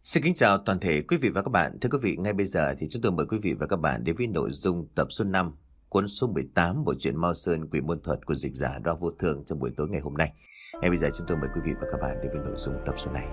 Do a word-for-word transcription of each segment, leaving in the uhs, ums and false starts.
Xin kính chào toàn thể quý vị và các bạn. Thưa quý vị, ngay bây giờ thì chúng tôi mời quý vị và các bạn đến với nội dung tập số năm, cuốn số mười tám bộ truyện Mao Sơn Quỷ Môn Thuật của dịch giả Đoa Vô Thường trong buổi tối ngày hôm nay. Ngay bây giờ chúng tôi mời quý vị và các bạn đến với nội dung tập số này.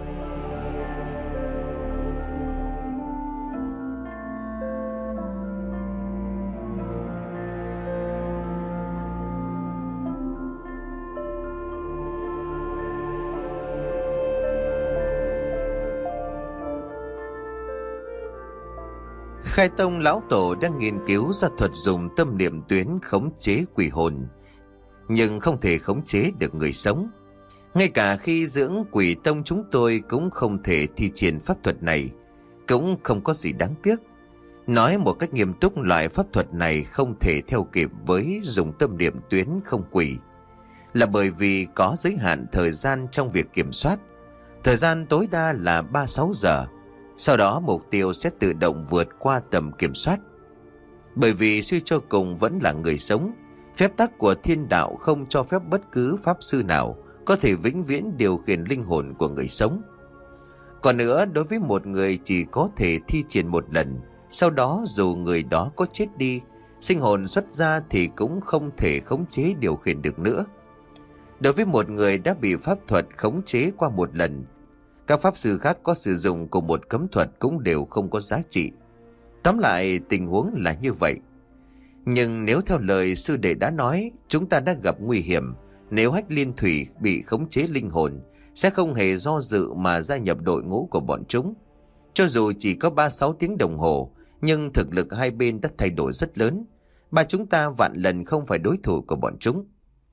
Khai Tông lão tổ đang nghiên cứu ra thuật dùng tâm niệm tuyến khống chế quỷ hồn, nhưng không thể khống chế được người sống. Ngay cả khi dưỡng quỷ tông chúng tôi cũng không thể thi triển pháp thuật này, cũng không có gì đáng tiếc. Nói một cách nghiêm túc, loại pháp thuật này không thể theo kịp với dùng tâm niệm tuyến không quỷ, là bởi vì có giới hạn thời gian trong việc kiểm soát. Thời gian tối đa là ba mươi sáu giờ. Sau đó mục tiêu sẽ tự động vượt qua tầm kiểm soát. Bởi vì suy cho cùng vẫn là người sống, phép tắc của thiên đạo không cho phép bất cứ pháp sư nào có thể vĩnh viễn điều khiển linh hồn của người sống. Còn nữa, đối với một người chỉ có thể thi triển một lần, sau đó dù người đó có chết đi, sinh hồn xuất ra thì cũng không thể khống chế điều khiển được nữa. Đối với một người đã bị pháp thuật khống chế qua một lần, các pháp sư khác có sử dụng cùng một cấm thuật cũng đều không có giá trị. Tóm lại tình huống là như vậy. Nhưng nếu theo lời sư đệ đã nói, chúng ta đã gặp nguy hiểm. Nếu Hách Liên Thủy bị khống chế linh hồn, sẽ không hề do dự mà gia nhập đội ngũ của bọn chúng. Cho dù chỉ có ba mươi sáu tiếng đồng hồ, nhưng thực lực hai bên đã thay đổi rất lớn. Ba chúng ta vạn lần không phải đối thủ của bọn chúng.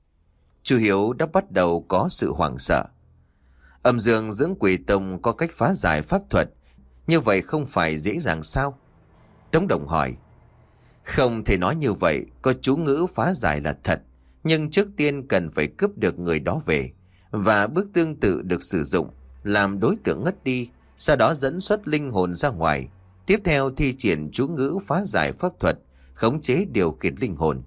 Chu Hiếu đã bắt đầu có sự hoảng sợ. Âm Dương dưỡng quỷ tông có cách phá giải pháp thuật, như vậy không phải dễ dàng sao? Tống Đồng hỏi. Không thể nói như vậy, có chú ngữ phá giải là thật, nhưng trước tiên cần phải cướp được người đó về, và bước tương tự được sử dụng, làm đối tượng ngất đi, sau đó dẫn xuất linh hồn ra ngoài. Tiếp theo thi triển chú ngữ phá giải pháp thuật, khống chế điều khiển linh hồn.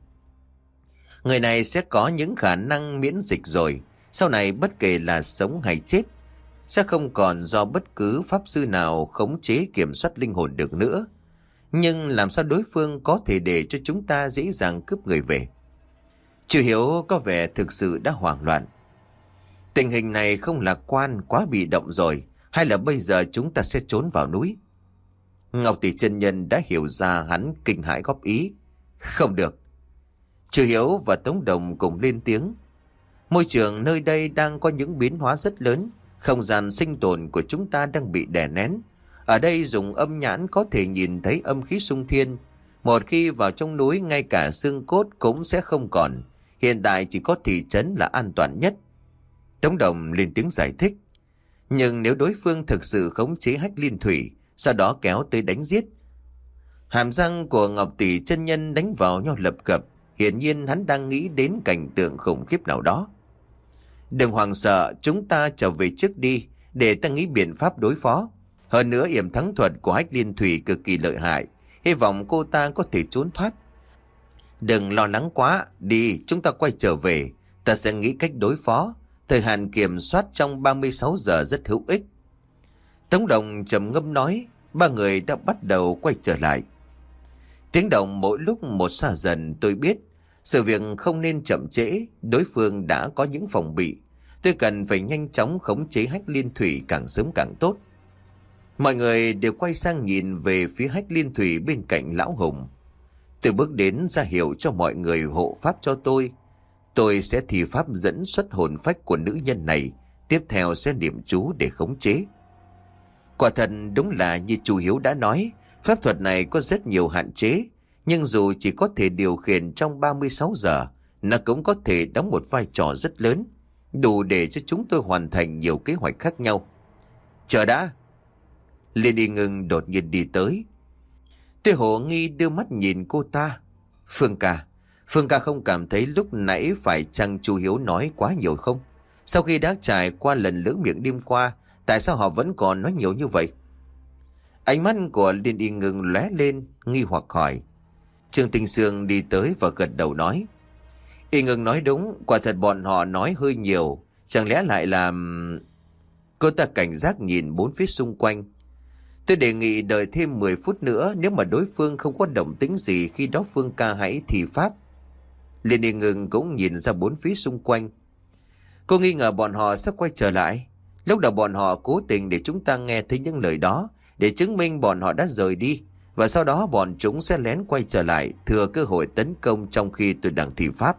Người này sẽ có những khả năng miễn dịch rồi. Sau này bất kể là sống hay chết, sẽ không còn do bất cứ pháp sư nào khống chế kiểm soát linh hồn được nữa. Nhưng làm sao đối phương có thể để cho chúng ta dễ dàng cướp người về? Chu Hiếu có vẻ thực sự đã hoảng loạn. Tình hình này không lạc quan, quá bị động rồi, hay là bây giờ chúng ta sẽ trốn vào núi? Ngọc Tỷ chân nhân đã hiểu ra, hắn kinh hãi góp ý. Không được. Chu Hiếu và Tống Đồng cùng lên tiếng. Môi trường nơi đây đang có những biến hóa rất lớn, không gian sinh tồn của chúng ta đang bị đè nén. Ở đây dùng âm nhãn có thể nhìn thấy âm khí xung thiên. Một khi vào trong núi, ngay cả xương cốt cũng sẽ không còn. Hiện tại chỉ có thị trấn là an toàn nhất. Tống Đồng lên tiếng giải thích. Nhưng nếu đối phương thực sự khống chế Hách Liên Thủy, sau đó kéo tới đánh giết. Hàm răng của Ngọc Tỷ chân nhân đánh vào nhau lập cập. Hiển nhiên hắn đang nghĩ đến cảnh tượng khủng khiếp nào đó. Đừng hoảng sợ, chúng ta trở về trước đi, để ta nghĩ biện pháp đối phó. Hơn nữa yểm thắng thuật của Hách Liên Thủy cực kỳ lợi hại, hy vọng cô ta có thể trốn thoát. Đừng lo lắng quá, đi, chúng ta quay trở về, ta sẽ nghĩ cách đối phó. Thời hạn kiểm soát trong ba mươi sáu giờ rất hữu ích. Tống Đồng trầm ngâm nói, ba người đã bắt đầu quay trở lại. Tiếng động mỗi lúc một xa dần, tôi biết sự việc không nên chậm trễ, đối phương đã có những phòng bị. Tôi cần phải nhanh chóng khống chế Hách Liên Thủy càng sớm càng tốt. Mọi người đều quay sang nhìn về phía Hách Liên Thủy bên cạnh Lão Hùng. Tôi bước đến ra hiệu cho mọi người hộ pháp cho tôi. Tôi sẽ thi pháp dẫn xuất hồn phách của nữ nhân này, tiếp theo sẽ niệm chú để khống chế. Quả thật đúng là như chú Hiếu đã nói, pháp thuật này có rất nhiều hạn chế. Nhưng dù chỉ có thể điều khiển trong ba mươi sáu giờ, nó cũng có thể đóng một vai trò rất lớn, đủ để cho chúng tôi hoàn thành nhiều kế hoạch khác nhau. Chờ đã. Liên Y Ngưng đột nhiên đi tới. Tôi hồ nghi đưa mắt nhìn cô ta. Phương ca, Phương ca không cảm thấy lúc nãy phải chăng chú Hiếu nói quá nhiều không? Sau khi đã trải qua lần lưỡng miệng đêm qua, tại sao họ vẫn còn nói nhiều như vậy? Ánh mắt của Liên Y Ngưng lóe lên, nghi hoặc hỏi. Trương Tinh Sương đi tới và gật đầu nói. Y Ngưng nói đúng, quả thật bọn họ nói hơi nhiều. Chẳng lẽ lại là... Cô ta cảnh giác nhìn bốn phía xung quanh. Tôi đề nghị đợi thêm mười phút nữa, nếu mà đối phương không có động tĩnh gì khi đó Phương ca hãy thi pháp. Liên Y Ngưng cũng nhìn ra bốn phía xung quanh. Cô nghi ngờ bọn họ sẽ quay trở lại. Lúc đầu bọn họ cố tình để chúng ta nghe thấy những lời đó, để chứng minh bọn họ đã rời đi, và sau đó bọn chúng sẽ lén quay trở lại, thừa cơ hội tấn công trong khi tôi đang thi pháp.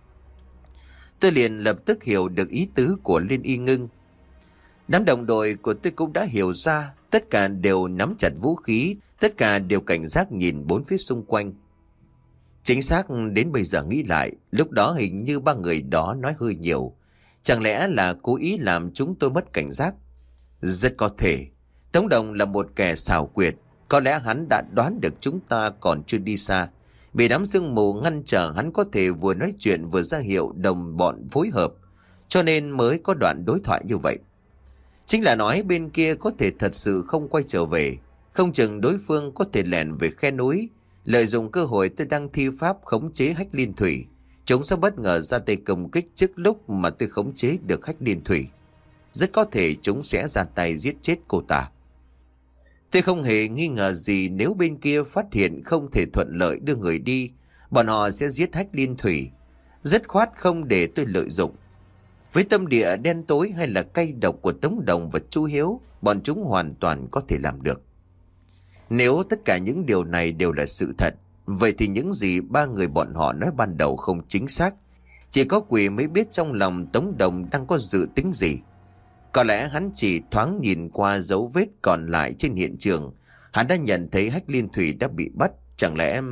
Tôi liền lập tức hiểu được ý tứ của Liên Y Ngưng. Đám đồng đội của tôi cũng đã hiểu ra, tất cả đều nắm chặt vũ khí, tất cả đều cảnh giác nhìn bốn phía xung quanh. Chính xác, đến bây giờ nghĩ lại, lúc đó hình như ba người đó nói hơi nhiều. Chẳng lẽ là cố ý làm chúng tôi mất cảnh giác? Rất có thể. Tống Đồng là một kẻ xảo quyệt. Có lẽ hắn đã đoán được chúng ta còn chưa đi xa. Bị đám sương mù ngăn trở, hắn có thể vừa nói chuyện vừa ra hiệu đồng bọn phối hợp, cho nên mới có đoạn đối thoại như vậy. Chính là nói bên kia có thể thật sự không quay trở về. Không chừng đối phương có thể lẻn về khe núi, lợi dụng cơ hội tôi đang thi pháp khống chế Hách Liên Thủy. Chúng sẽ bất ngờ ra tay công kích trước lúc mà tôi khống chế được Hách Liên Thủy. Rất có thể chúng sẽ ra tay giết chết cô ta. Tôi không hề nghi ngờ gì, nếu bên kia phát hiện không thể thuận lợi đưa người đi, bọn họ sẽ giết Hách Liên Thủy. Rất khoát không để tôi lợi dụng. Với tâm địa đen tối hay là cay độc của Tống Đồng và Chu Hiếu, bọn chúng hoàn toàn có thể làm được. Nếu tất cả những điều này đều là sự thật, vậy thì những gì ba người bọn họ nói ban đầu không chính xác. Chỉ có quỷ mới biết trong lòng Tống Đồng đang có dự tính gì. Có lẽ hắn chỉ thoáng nhìn qua dấu vết còn lại trên hiện trường, hắn đã nhận thấy Hách Liên Thủy đã bị bắt. Chẳng lẽ...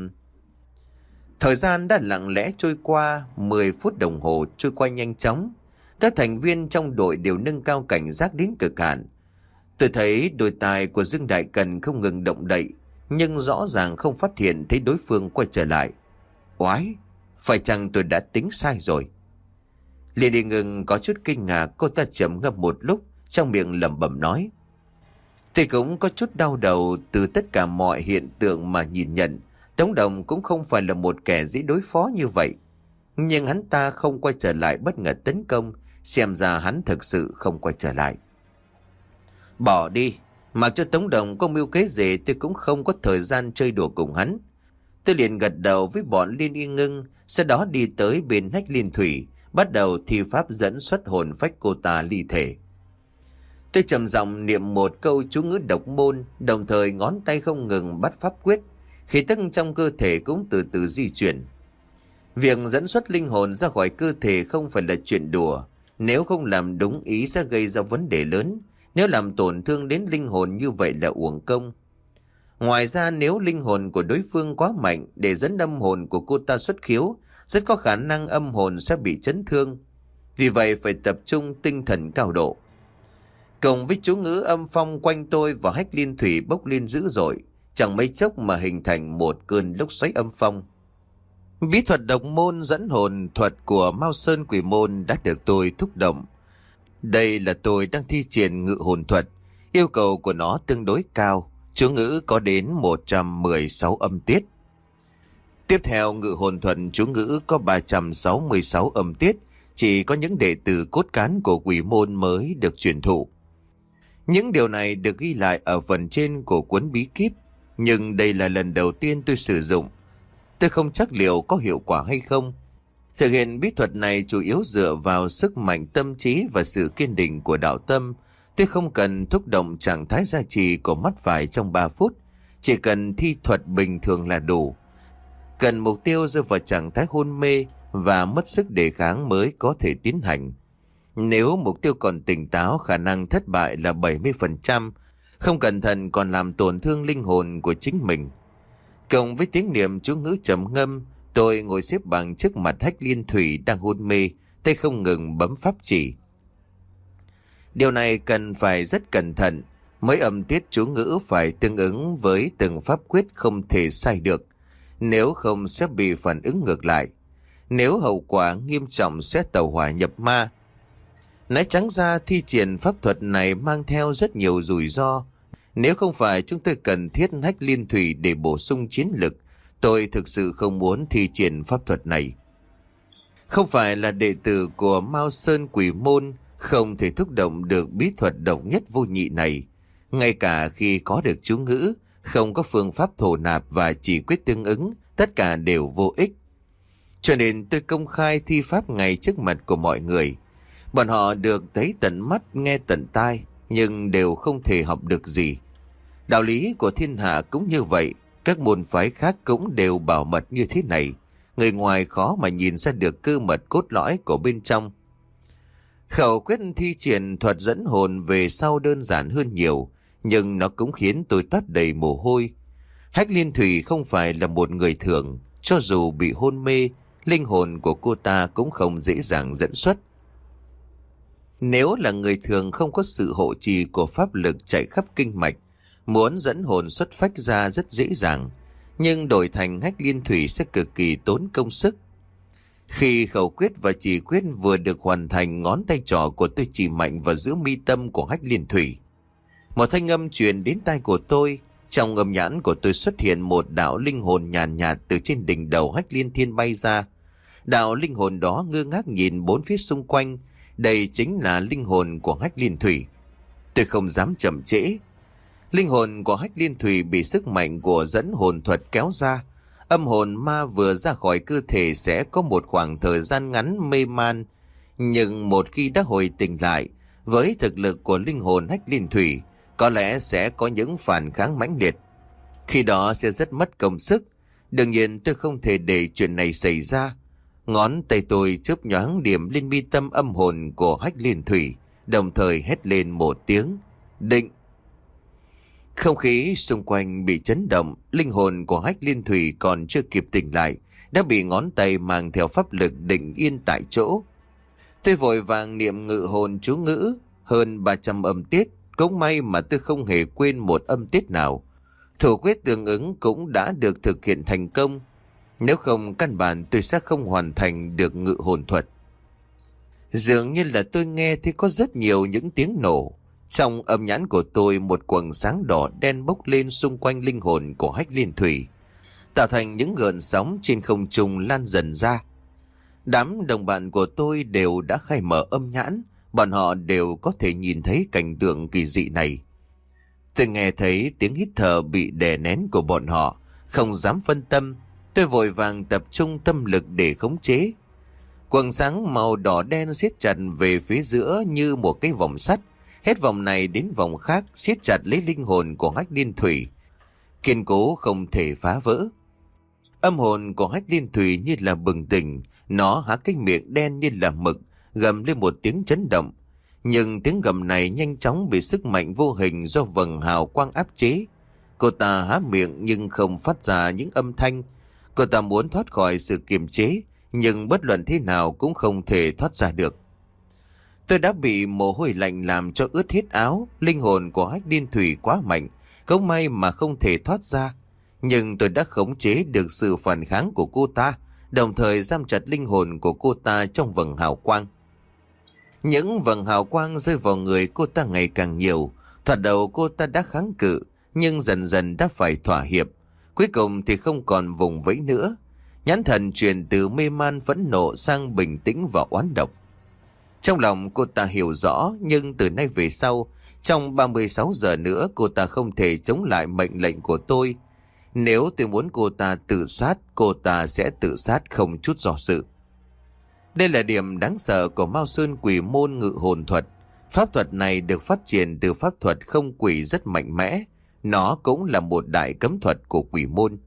Thời gian đã lặng lẽ trôi qua, mười phút đồng hồ trôi qua nhanh chóng. Các thành viên trong đội đều nâng cao cảnh giác đến cực hạn. Tôi thấy đôi tai của Dương Đại Cần không ngừng động đậy, nhưng rõ ràng không phát hiện thấy đối phương quay trở lại. Oái, phải chăng tôi đã tính sai rồi? Liên Y Ngưng có chút kinh ngạc, cô ta trầm ngâm một lúc, trong miệng lẩm bẩm nói. Tôi cũng có chút đau đầu từ tất cả mọi hiện tượng mà nhìn nhận. Tống Đồng cũng không phải là một kẻ dễ đối phó như vậy. Nhưng hắn ta không quay trở lại bất ngờ tấn công, xem ra hắn thực sự không quay trở lại. Bỏ đi, mặc cho Tống Đồng có mưu kế gì tôi cũng không có thời gian chơi đùa cùng hắn. Tôi liền gật đầu với bọn Liên Y Ngưng, sau đó đi tới bên Hách Liên Thủy, bắt đầu thi pháp dẫn xuất hồn phách cô ta ly thể. Tôi trầm giọng niệm một câu chú ngữ độc môn, đồng thời ngón tay không ngừng bắt pháp quyết, khí tức trong cơ thể cũng từ từ di chuyển. Việc dẫn xuất linh hồn ra khỏi cơ thể không phải là chuyện đùa, nếu không làm đúng ý sẽ gây ra vấn đề lớn. Nếu làm tổn thương đến linh hồn như vậy là uổng công. Ngoài ra, nếu linh hồn của đối phương quá mạnh để dẫn âm hồn của cô ta xuất khiếu, rất có khả năng âm hồn sẽ bị chấn thương. Vì vậy phải tập trung tinh thần cao độ. Cộng với chú ngữ âm phong quanh tôi và Hách Liên Thủy bốc lên dữ dội, chẳng mấy chốc mà hình thành một cơn lốc xoáy âm phong. Bí thuật độc môn dẫn hồn thuật của Mao Sơn Quỷ Môn đã được tôi thúc động. Đây là tôi đang thi triển ngự hồn thuật, yêu cầu của nó tương đối cao, chú ngữ có đến một trăm mười sáu âm tiết. Tiếp theo, ngự hồn thuật chú ngữ có ba trăm sáu mươi sáu âm tiết, chỉ có những đệ tử cốt cán của Quỷ Môn mới được truyền thụ. Những điều này được ghi lại ở phần trên của cuốn bí kíp, nhưng đây là lần đầu tiên tôi sử dụng. Tôi không chắc liệu có hiệu quả hay không. Thực hiện bí thuật này chủ yếu dựa vào sức mạnh tâm trí và sự kiên định của đạo tâm. Tôi không cần thúc động trạng thái gia trì của mắt phải trong ba phút, chỉ cần thi thuật bình thường là đủ. Cần mục tiêu rơi vào trạng thái hôn mê và mất sức đề kháng mới có thể tiến hành. Nếu mục tiêu còn tỉnh táo, khả năng thất bại là bảy mươi phần trăm, không cẩn thận còn làm tổn thương linh hồn của chính mình. Cộng với tiếng niệm chú ngữ trầm ngâm, tôi ngồi xếp bằng trước mặt Hách Liên Thủy đang hôn mê, tay không ngừng bấm pháp chỉ. Điều này cần phải rất cẩn thận, mỗi âm tiết chú ngữ phải tương ứng với từng pháp quyết, không thể sai được. Nếu không sẽ bị phản ứng ngược lại. Nếu hậu quả nghiêm trọng sẽ tẩu hỏa nhập ma. Nói trắng ra, thi triển pháp thuật này mang theo rất nhiều rủi ro. Nếu không phải chúng tôi cần thiết Hách Liên Thủy để bổ sung chiến lực, tôi thực sự không muốn thi triển pháp thuật này. Không phải là đệ tử của Mao Sơn Quỷ Môn, không thể thúc động được bí thuật độc nhất vô nhị này. Ngay cả khi có được chú ngữ, không có phương pháp thổ nạp và chỉ quyết tương ứng, tất cả đều vô ích. Cho nên tôi công khai thi pháp ngay trước mặt của mọi người. Bọn họ được thấy tận mắt, nghe tận tai, nhưng đều không thể học được gì. Đạo lý của thiên hạ cũng như vậy, các môn phái khác cũng đều bảo mật như thế này. Người ngoài khó mà nhìn ra được cơ mật cốt lõi của bên trong. Khẩu quyết thi triển thuật dẫn hồn về sau đơn giản hơn nhiều, nhưng nó cũng khiến tôi toát đầy mồ hôi. Hách Liên Thủy không phải là một người thường, cho dù bị hôn mê, linh hồn của cô ta cũng không dễ dàng dẫn xuất. Nếu là người thường không có sự hộ trì của pháp lực chạy khắp kinh mạch, muốn dẫn hồn xuất phách ra rất dễ dàng, nhưng đổi thành Hách Liên Thủy sẽ cực kỳ tốn công sức. Khi khẩu quyết và chỉ quyết vừa được hoàn thành, ngón tay trỏ của tôi chỉ mạnh vào giữa mi tâm của Hách Liên Thủy. Một thanh âm truyền đến tai của tôi. Trong âm nhãn của tôi xuất hiện một đạo linh hồn nhàn nhạt, nhạt từ trên đỉnh đầu Hách Liên Thiên bay ra. Đạo linh hồn đó ngơ ngác nhìn bốn phía xung quanh. Đây chính là linh hồn của Hách Liên Thủy. Tôi không dám chậm trễ. Linh hồn của Hách Liên Thủy bị sức mạnh của dẫn hồn thuật kéo ra. Âm hồn ma vừa ra khỏi cơ thể sẽ có một khoảng thời gian ngắn mê man. Nhưng một khi đã hồi tỉnh lại, với thực lực của linh hồn Hách Liên Thủy, có lẽ sẽ có những phản kháng mãnh liệt. Khi đó sẽ rất mất công sức. Đương nhiên tôi không thể để chuyện này xảy ra. Ngón tay tôi chớp nhoáng điểm lên mi tâm âm hồn của Hách Liên Thủy, đồng thời hét lên một tiếng định. Không khí xung quanh bị chấn động, linh hồn của Hách Liên Thủy còn chưa kịp tỉnh lại, đã bị ngón tay mang theo pháp lực định yên tại chỗ. Tôi vội vàng niệm ngự hồn chú ngữ, hơn ba trăm âm tiết, cũng may mà tôi không hề quên một âm tiết nào. Thủ quyết tương ứng cũng đã được thực hiện thành công, nếu không căn bản tôi sẽ không hoàn thành được ngự hồn thuật. Dường như là tôi nghe thấy có rất nhiều những tiếng nổ. Trong âm nhãn của tôi, một quầng sáng đỏ đen bốc lên xung quanh linh hồn của Hách Liên Thủy, tạo thành những gợn sóng trên không trung lan dần ra. Đám đồng bạn của tôi đều đã khai mở âm nhãn, bọn họ đều có thể nhìn thấy cảnh tượng kỳ dị này. Tôi nghe thấy tiếng hít thở bị đè nén của bọn họ, không dám phân tâm. Tôi vội vàng tập trung tâm lực để khống chế. Quầng sáng màu đỏ đen siết chặt về phía giữa như một cái vòng sắt, hết vòng này đến vòng khác, siết chặt lấy linh hồn của Hách Liên Thủy, kiên cố không thể phá vỡ. Âm hồn của Hách Liên Thủy như là bừng tỉnh, nó há cái miệng đen như là mực, gầm lên một tiếng chấn động. Nhưng tiếng gầm này nhanh chóng bị sức mạnh vô hình do vầng hào quang áp chế. Cô ta há miệng nhưng không phát ra những âm thanh. Cô ta muốn thoát khỏi sự kiềm chế, nhưng bất luận thế nào cũng không thể thoát ra được. Tôi đã bị mồ hôi lạnh làm cho ướt hết áo. Linh hồn của Hách Liên Thủy quá mạnh, không may mà không thể thoát ra. Nhưng tôi đã khống chế được sự phản kháng của cô ta, đồng thời giam chặt linh hồn của cô ta trong vầng hào quang. Những vầng hào quang rơi vào người cô ta ngày càng nhiều. Thoạt đầu cô ta đã kháng cự, nhưng dần dần đã phải thỏa hiệp. Cuối cùng thì không còn vùng vẫy nữa. Nhãn thần chuyển từ mê man phẫn nộ sang bình tĩnh và oán độc. Trong lòng cô ta hiểu rõ, nhưng từ nay về sau, trong ba mươi sáu giờ nữa cô ta không thể chống lại mệnh lệnh của tôi. Nếu tôi muốn cô ta tự sát, cô ta sẽ tự sát không chút do dự. Đây là điểm đáng sợ của Mao Sơn Quỷ môn ngự hồn thuật. Pháp thuật này được phát triển từ pháp thuật không quỷ rất mạnh mẽ. Nó cũng là một đại cấm thuật của quỷ môn.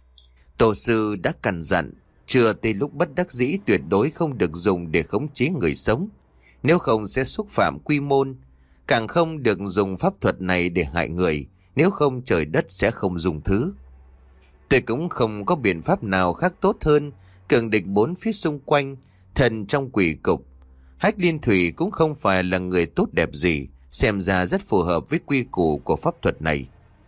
Tổ sư đã căn dặn, chưa tới lúc bất đắc dĩ tuyệt đối không được dùng để khống chế người sống. Nếu không sẽ xúc phạm quy môn. Càng không được dùng pháp thuật này để hại người, nếu không trời đất sẽ không dùng thứ. Tôi cũng không có biện pháp nào khác tốt hơn, cường địch bốn phía xung quanh, thần trong quỷ cục. Hách Liên Thủy cũng không phải là người tốt đẹp gì, xem ra rất phù hợp với quy củ của pháp thuật này.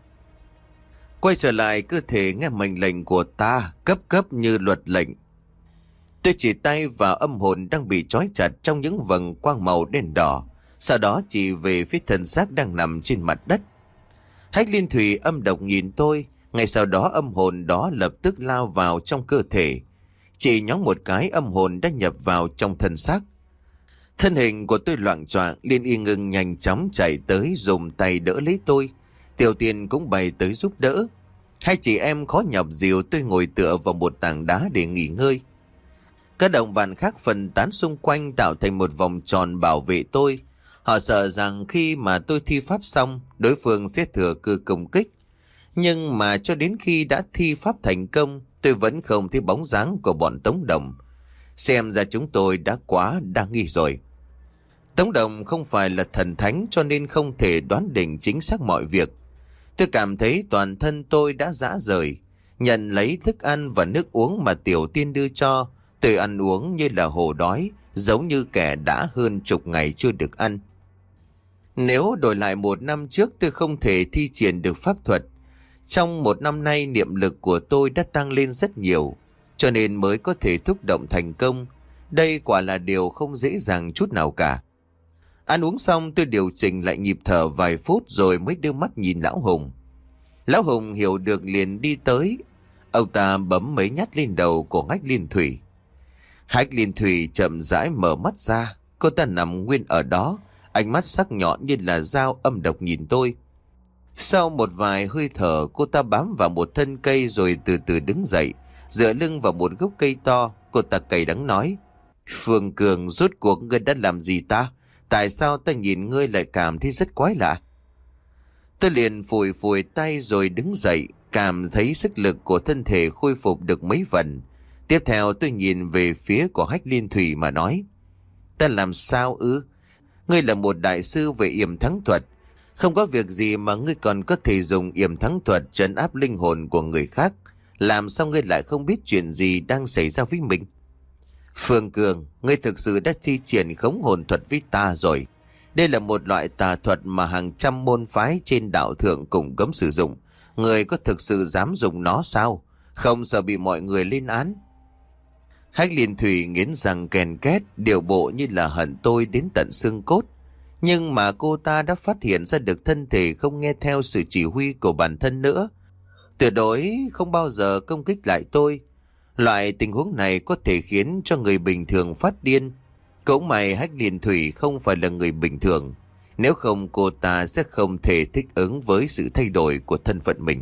Quay trở lại cơ thể, nghe mệnh lệnh của ta, cấp cấp như luật lệnh. Tôi chỉ tay vào âm hồn đang bị trói chặt trong những vầng quang màu đen đỏ, sau đó chỉ về phía thân xác đang nằm trên mặt đất. Hách Liên Thủy âm độc nhìn tôi, ngay sau đó âm hồn đó lập tức lao vào trong cơ thể. Chỉ nhóng một cái, âm hồn đã nhập vào trong thân xác. Thân hình của tôi loạng choạng, Liên Y Ngưng nhanh chóng chạy tới dùng tay đỡ lấy tôi. Tiểu Tiên cũng bay tới giúp đỡ. Hai chị em khó nhọc dìu tôi ngồi tựa vào một tảng đá để nghỉ ngơi. Các đồng bạn khác phân tán xung quanh tạo thành một vòng tròn bảo vệ tôi. Họ sợ rằng khi mà tôi thi pháp xong, đối phương sẽ thừa cơ công kích. Nhưng mà cho đến khi đã thi pháp thành công, tôi vẫn không thấy bóng dáng của bọn Tống Đồng. Xem ra chúng tôi đã quá đa nghi rồi. Tống Đồng không phải là thần thánh cho nên không thể đoán định chính xác mọi việc. Tôi cảm thấy toàn thân tôi đã rã rời. Nhận lấy thức ăn và nước uống mà Tiểu Tiên đưa cho, tôi ăn uống như là hổ đói, giống như kẻ đã hơn chục ngày chưa được ăn. Nếu đổi lại một năm trước tôi không thể thi triển được pháp thuật. Trong một năm nay niệm lực của tôi đã tăng lên rất nhiều, cho nên mới có thể thúc động thành công. Đây quả là điều không dễ dàng chút nào cả. Ăn uống xong tôi điều chỉnh lại nhịp thở vài phút rồi mới đưa mắt nhìn Lão Hùng. Lão Hùng hiểu được liền đi tới. Ông ta bấm mấy nhát lên đầu của Hách Liên Thủy. Hách Liên Thủy chậm rãi mở mắt ra. Cô ta nằm nguyên ở đó, ánh mắt sắc nhọn như là dao âm độc nhìn tôi. Sau một vài hơi thở, cô ta bám vào một thân cây rồi từ từ đứng dậy, dựa lưng vào một gốc cây to. Cô ta cay đắng nói: Phương Cường, rốt cuộc ngươi đã làm gì ta? Tại sao ta nhìn ngươi lại cảm thấy rất quái lạ? Tôi liền phủi phủi tay rồi đứng dậy, cảm thấy sức lực của thân thể khôi phục được mấy phần. Tiếp theo tôi nhìn về phía của Hách Liên Thủy mà nói: Ta làm sao ư? Ngươi là một đại sư về yểm thắng thuật. Không có việc gì mà ngươi còn có thể dùng yểm thắng thuật trấn áp linh hồn của người khác. Làm sao ngươi lại không biết chuyện gì đang xảy ra với mình? Phương Cường, ngươi thực sự đã thi triển khống hồn thuật với ta rồi. Đây là một loại tà thuật mà hàng trăm môn phái trên đạo thượng cùng cấm sử dụng. Ngươi có thực sự dám dùng nó sao? Không sợ bị mọi người lên án? Hách Liên Thủy nghiến răng ken két, điều bộ như là hận tôi đến tận xương cốt. Nhưng mà cô ta đã phát hiện ra được thân thể không nghe theo sự chỉ huy của bản thân nữa. Tuyệt đối không bao giờ công kích lại tôi. Loại tình huống này có thể khiến cho người bình thường phát điên. Cũng may Hách Liên Thủy không phải là người bình thường. Nếu không cô ta sẽ không thể thích ứng với sự thay đổi của thân phận mình.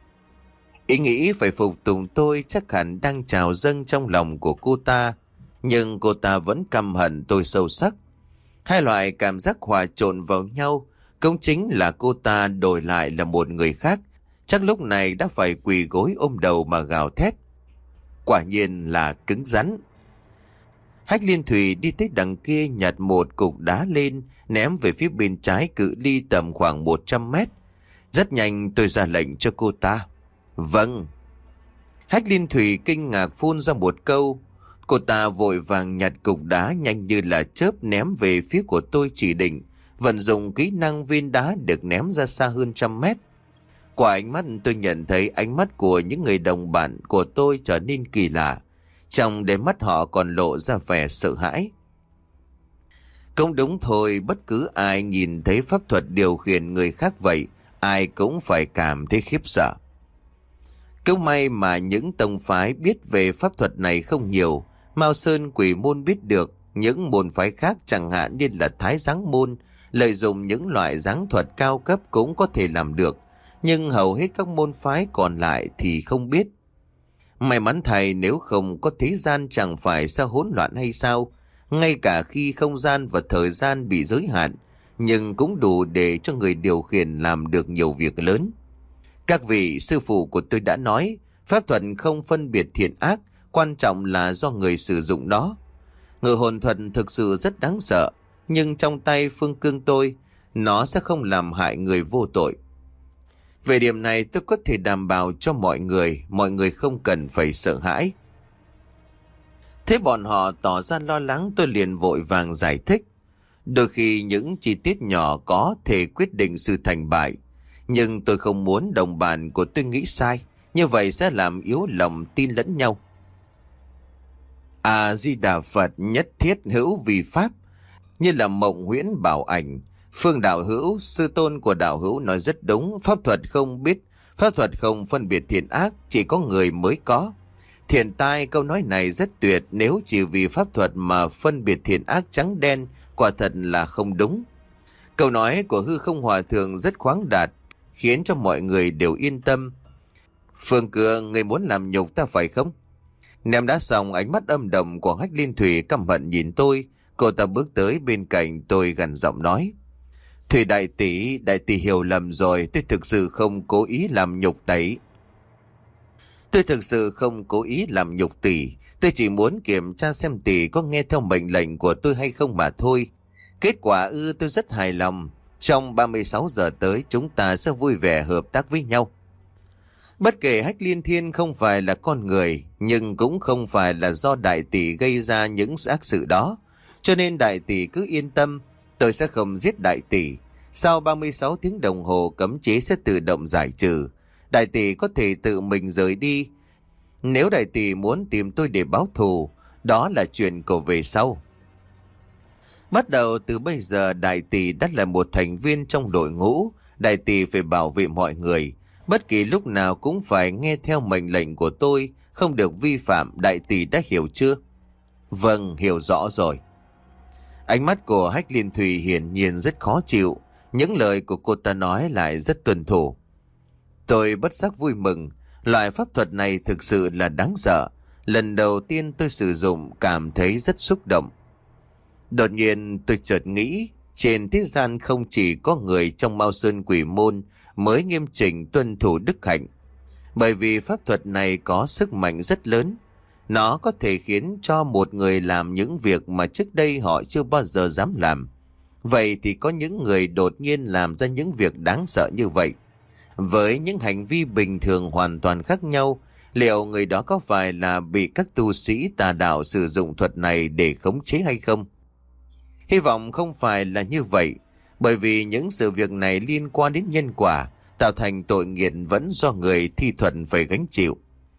Ý nghĩ phải phục tùng tôi chắc hẳn đang trào dâng trong lòng của cô ta. Nhưng cô ta vẫn căm hận tôi sâu sắc. Hai loại cảm giác hòa trộn vào nhau. Cũng chính là cô ta đổi lại là một người khác. Chắc lúc này đã phải quỳ gối ôm đầu mà gào thét. Quả nhiên là cứng rắn. Hách Liên Thủy đi tới đằng kia nhặt một cục đá lên, ném về phía bên trái cự ly tầm khoảng một trăm mét. Rất nhanh tôi ra lệnh cho cô ta. Vâng. Hách Liên Thủy kinh ngạc phun ra một câu. Cô ta vội vàng nhặt cục đá nhanh như là chớp ném về phía của tôi chỉ định, vận dụng kỹ năng viên đá được ném ra xa hơn trăm mét. Qua ánh mắt tôi nhận thấy ánh mắt của những người đồng bạn của tôi trở nên kỳ lạ. Trong đôi mắt họ còn lộ ra vẻ sợ hãi. Cũng đúng thôi, bất cứ ai nhìn thấy pháp thuật điều khiển người khác vậy, ai cũng phải cảm thấy khiếp sợ. Cũng may mà những tông phái biết về pháp thuật này không nhiều. Mao Sơn Quỷ Môn biết được, những môn phái khác chẳng hạn như là Thái Giáng Môn, lợi dụng những loại giáng thuật cao cấp cũng có thể làm được. Nhưng hầu hết các môn phái còn lại thì không biết. May mắn thầy, nếu không có thế gian chẳng phải sẽ hỗn loạn hay sao? Ngay cả khi không gian và thời gian bị giới hạn, nhưng cũng đủ để cho người điều khiển làm được nhiều việc lớn. Các vị sư phụ của tôi đã nói, pháp thuật không phân biệt thiện ác, quan trọng là do người sử dụng nó. Ngự hồn thuật thực sự rất đáng sợ, nhưng trong tay Phương Cương tôi, nó sẽ không làm hại người vô tội. Về điểm này tôi có thể đảm bảo cho mọi người, mọi người không cần phải sợ hãi. Thế bọn họ tỏ ra lo lắng, tôi liền vội vàng giải thích. Đôi khi những chi tiết nhỏ có thể quyết định sự thành bại. Nhưng tôi không muốn đồng bạn của tôi nghĩ sai, như vậy sẽ làm yếu lòng tin lẫn nhau. A-di-đà Phật, nhất thiết hữu vi pháp, như là Mộng Huyễn bảo ảnh. Phương đạo hữu, sư tôn của đạo hữu nói rất đúng, pháp thuật không biết, pháp thuật không phân biệt thiện ác, chỉ có người mới có. Thiện tai, câu nói này rất tuyệt, nếu chỉ vì pháp thuật mà phân biệt thiện ác trắng đen, quả thật là không đúng. Câu nói của hư không hòa thượng rất khoáng đạt, khiến cho mọi người đều yên tâm. Phương Cương, người muốn làm nhục ta phải không? Ném đá xong, ánh mắt âm đầm của Hách Liên Thủy căm hận nhìn tôi. Cô ta bước tới bên cạnh tôi gằn giọng nói: Thủy đại tỷ, đại tỷ hiểu lầm rồi, tôi thực sự không cố ý làm nhục tỷ. Tôi thực sự không cố ý làm nhục tỷ, tôi chỉ muốn kiểm tra xem tỷ có nghe theo mệnh lệnh của tôi hay không mà thôi. Kết quả ư, tôi rất hài lòng. Trong ba mươi sáu giờ tới chúng ta sẽ vui vẻ hợp tác với nhau. Bất kể Hách Liên Thiên không phải là con người, nhưng cũng không phải là do đại tỷ gây ra những ác sự đó. Cho nên đại tỷ cứ yên tâm, tôi sẽ không giết đại tỷ. Sau ba mươi sáu tiếng đồng hồ cấm chế sẽ tự động giải trừ. Đại tỷ có thể tự mình rời đi. Nếu đại tỷ muốn tìm tôi để báo thù, đó là chuyện của về sau. Bắt đầu từ bây giờ đại tỷ đã là một thành viên trong đội ngũ. Đại tỷ phải bảo vệ mọi người. Bất kỳ lúc nào cũng phải nghe theo mệnh lệnh của tôi, không được vi phạm. Đại tỷ đã hiểu chưa? Vâng, hiểu rõ rồi. Ánh mắt của Hách Liên Thủy hiển nhiên rất khó chịu. Những lời của cô ta nói lại rất tuân thủ. Tôi bất giác vui mừng. Loại pháp thuật này thực sự là đáng sợ. Lần đầu tiên tôi sử dụng cảm thấy rất xúc động. Đột nhiên tôi chợt nghĩ, trên thế gian không chỉ có người trong Mao Sơn Quỷ Môn mới nghiêm chỉnh tuân thủ đức hạnh. Bởi vì pháp thuật này có sức mạnh rất lớn. Nó có thể khiến cho một người làm những việc mà trước đây họ chưa bao giờ dám làm. Vậy thì có những người đột nhiên làm ra những việc đáng sợ như vậy. Với những hành vi bình thường hoàn toàn khác nhau, liệu người đó có phải là bị các tu sĩ tà đạo sử dụng thuật này để khống chế hay không? Hy vọng không phải là như vậy, bởi vì những sự việc này liên quan đến nhân quả, tạo thành tội nghiệt vẫn do người thi thuật phải gánh chịu.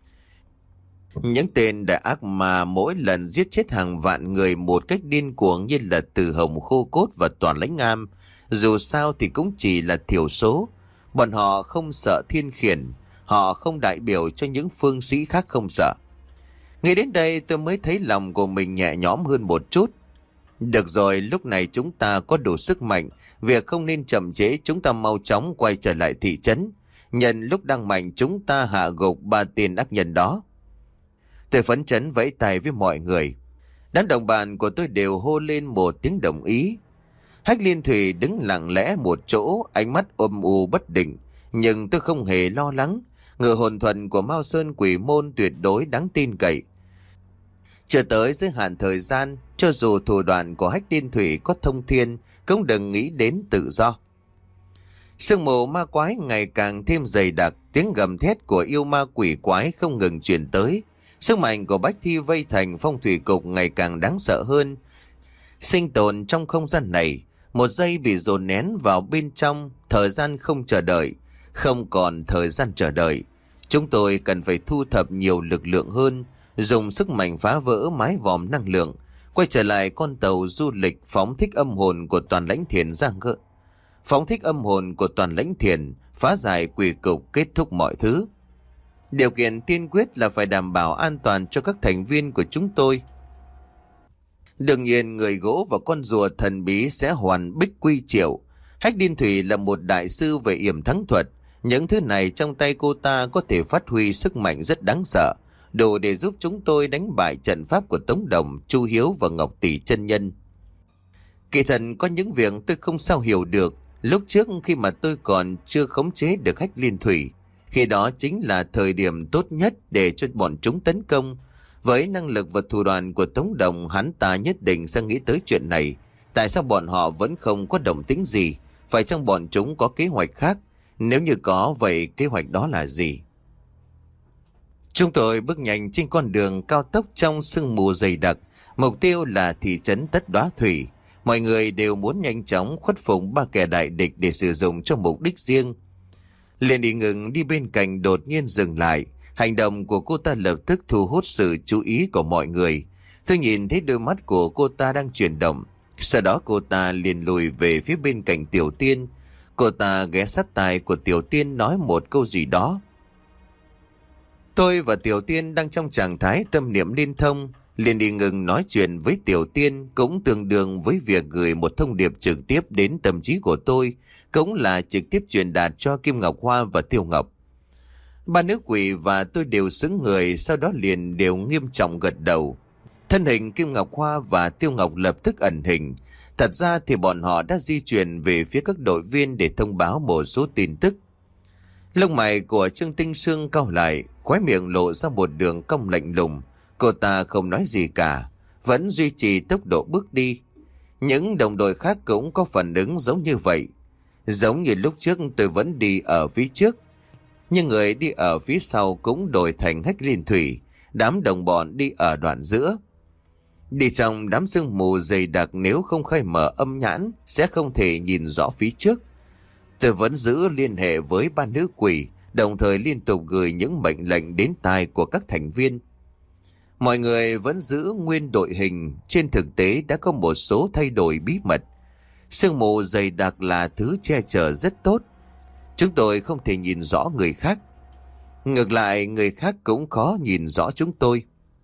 Những tên đại ác mà mỗi lần giết chết hàng vạn người một cách điên cuồng như là Từ Hồng, Khô Cốt và Toàn Lãnh Am, dù sao thì cũng chỉ là thiểu số. Bọn họ không sợ thiên khiển, họ không đại biểu cho những phương sĩ khác không sợ. Ngay đến đây tôi mới thấy lòng của mình nhẹ nhõm hơn một chút. Được rồi, lúc này chúng ta có đủ sức mạnh, việc không nên chậm trễ, chúng ta mau chóng quay trở lại thị trấn. Nhân lúc đang mạnh chúng ta hạ gục ba tên ác nhân đó. Tôi phấn chấn vẫy tay với mọi người. Đám đồng bạn của tôi đều hô lên một tiếng đồng ý. Hách Liên Thủy đứng lặng lẽ một chỗ, ánh mắt âm u bất định. Nhưng tôi không hề lo lắng. Ngự hồn thuần của Mao Sơn Quỷ Môn tuyệt đối đáng tin cậy. Chưa tới giới hạn thời gian, cho dù thủ đoạn của Hách Liên Thủy có thông thiên, cũng đừng nghĩ đến tự do. Sương mù ma quái ngày càng thêm dày đặc, tiếng gầm thét của yêu ma quỷ quái không ngừng truyền tới. Sức mạnh của Bách Thi vây thành phong thủy cục ngày càng đáng sợ hơn. Sinh tồn trong không gian này, một giây bị dồn nén vào bên trong, thời gian không chờ đợi, không còn thời gian chờ đợi. Chúng tôi cần phải thu thập nhiều lực lượng hơn, dùng sức mạnh phá vỡ mái vòm năng lượng, quay trở lại con tàu du lịch phóng thích âm hồn của Toàn Lãnh Thiền ra ngựa. Phóng thích âm hồn của Toàn Lãnh Thiền, phá giải quỷ cục, kết thúc mọi thứ. Điều kiện tiên quyết là phải đảm bảo an toàn cho các thành viên của chúng tôi. Đương nhiên người gỗ và con rùa thần bí sẽ hoàn bích quy triệu. Hách Liên Thủy là một đại sư về yểm thắng thuật. Những thứ này trong tay cô ta có thể phát huy sức mạnh rất đáng sợ, đủ để giúp chúng tôi đánh bại trận pháp của Tống Đồng, Chu Hiếu và Ngọc Tỷ chân nhân. Kỳ thật có những việc tôi không sao hiểu được. Lúc trước khi mà tôi còn chưa khống chế được Hách Liên Thủy, khi đó chính là thời điểm tốt nhất để cho bọn chúng tấn công. Với năng lực và thủ đoạn của Tống Đồng, hắn ta nhất định sẽ nghĩ tới chuyện này. Tại sao bọn họ vẫn không có động tĩnh gì? Phải chăng bọn chúng có kế hoạch khác? Nếu như có, vậy kế hoạch đó là gì? Chúng tôi bước nhanh trên con đường cao tốc trong sương mù dày đặc. Mục tiêu là thị trấn Tất Đóa Thủy. Mọi người đều muốn nhanh chóng khuất phục ba kẻ đại địch để sử dụng cho mục đích riêng. Liền đi ngừng đi bên cạnh đột nhiên dừng lại. Hành động của cô ta lập tức thu hút sự chú ý của mọi người. Tôi nhìn thấy đôi mắt của cô ta đang chuyển động. Sau đó cô ta liền lùi về phía bên cạnh Tiểu Tiên. Cô ta ghé sát tai của Tiểu Tiên nói một câu gì đó. Tôi và Tiểu Tiên đang trong trạng thái tâm niệm liên thông. Liên Y Ngưng nói chuyện với Tiểu Tiên cũng tương đương với việc gửi một thông điệp trực tiếp đến tâm trí của tôi, cũng là trực tiếp truyền đạt cho Kim Ngọc Hoa và Tiêu Ngọc. Ba nữ quỷ và tôi đều sững người, sau đó liền đều nghiêm trọng gật đầu. Thân hình Kim Ngọc Hoa và Tiêu Ngọc lập tức ẩn hình. Thật ra thì bọn họ đã di chuyển về phía các đội viên để thông báo một số tin tức. Lông mày của Trương Tinh Sương cau lại, khóe miệng lộ ra một đường cong lạnh lùng. Cô ta không nói gì cả, vẫn duy trì tốc độ bước đi. Những đồng đội khác cũng có phản ứng giống như vậy. Giống như lúc trước tôi vẫn đi ở phía trước, nhưng người đi ở phía sau cũng đổi thành Hách Liên Thủy, đám đồng bọn đi ở đoạn giữa. Đi trong đám sương mù dày đặc, nếu không khai mở âm nhãn sẽ không thể nhìn rõ phía trước. Tôi vẫn giữ liên hệ với ba nữ quỷ, đồng thời liên tục gửi những mệnh lệnh đến tai của các thành viên. Mọi người vẫn giữ nguyên đội hình, trên thực tế đã có một số thay đổi bí mật. Sương mù dày đặc là thứ che chở rất tốt. Chúng tôi không thể nhìn rõ người khác. Ngược lại, người khác cũng khó nhìn rõ chúng tôi.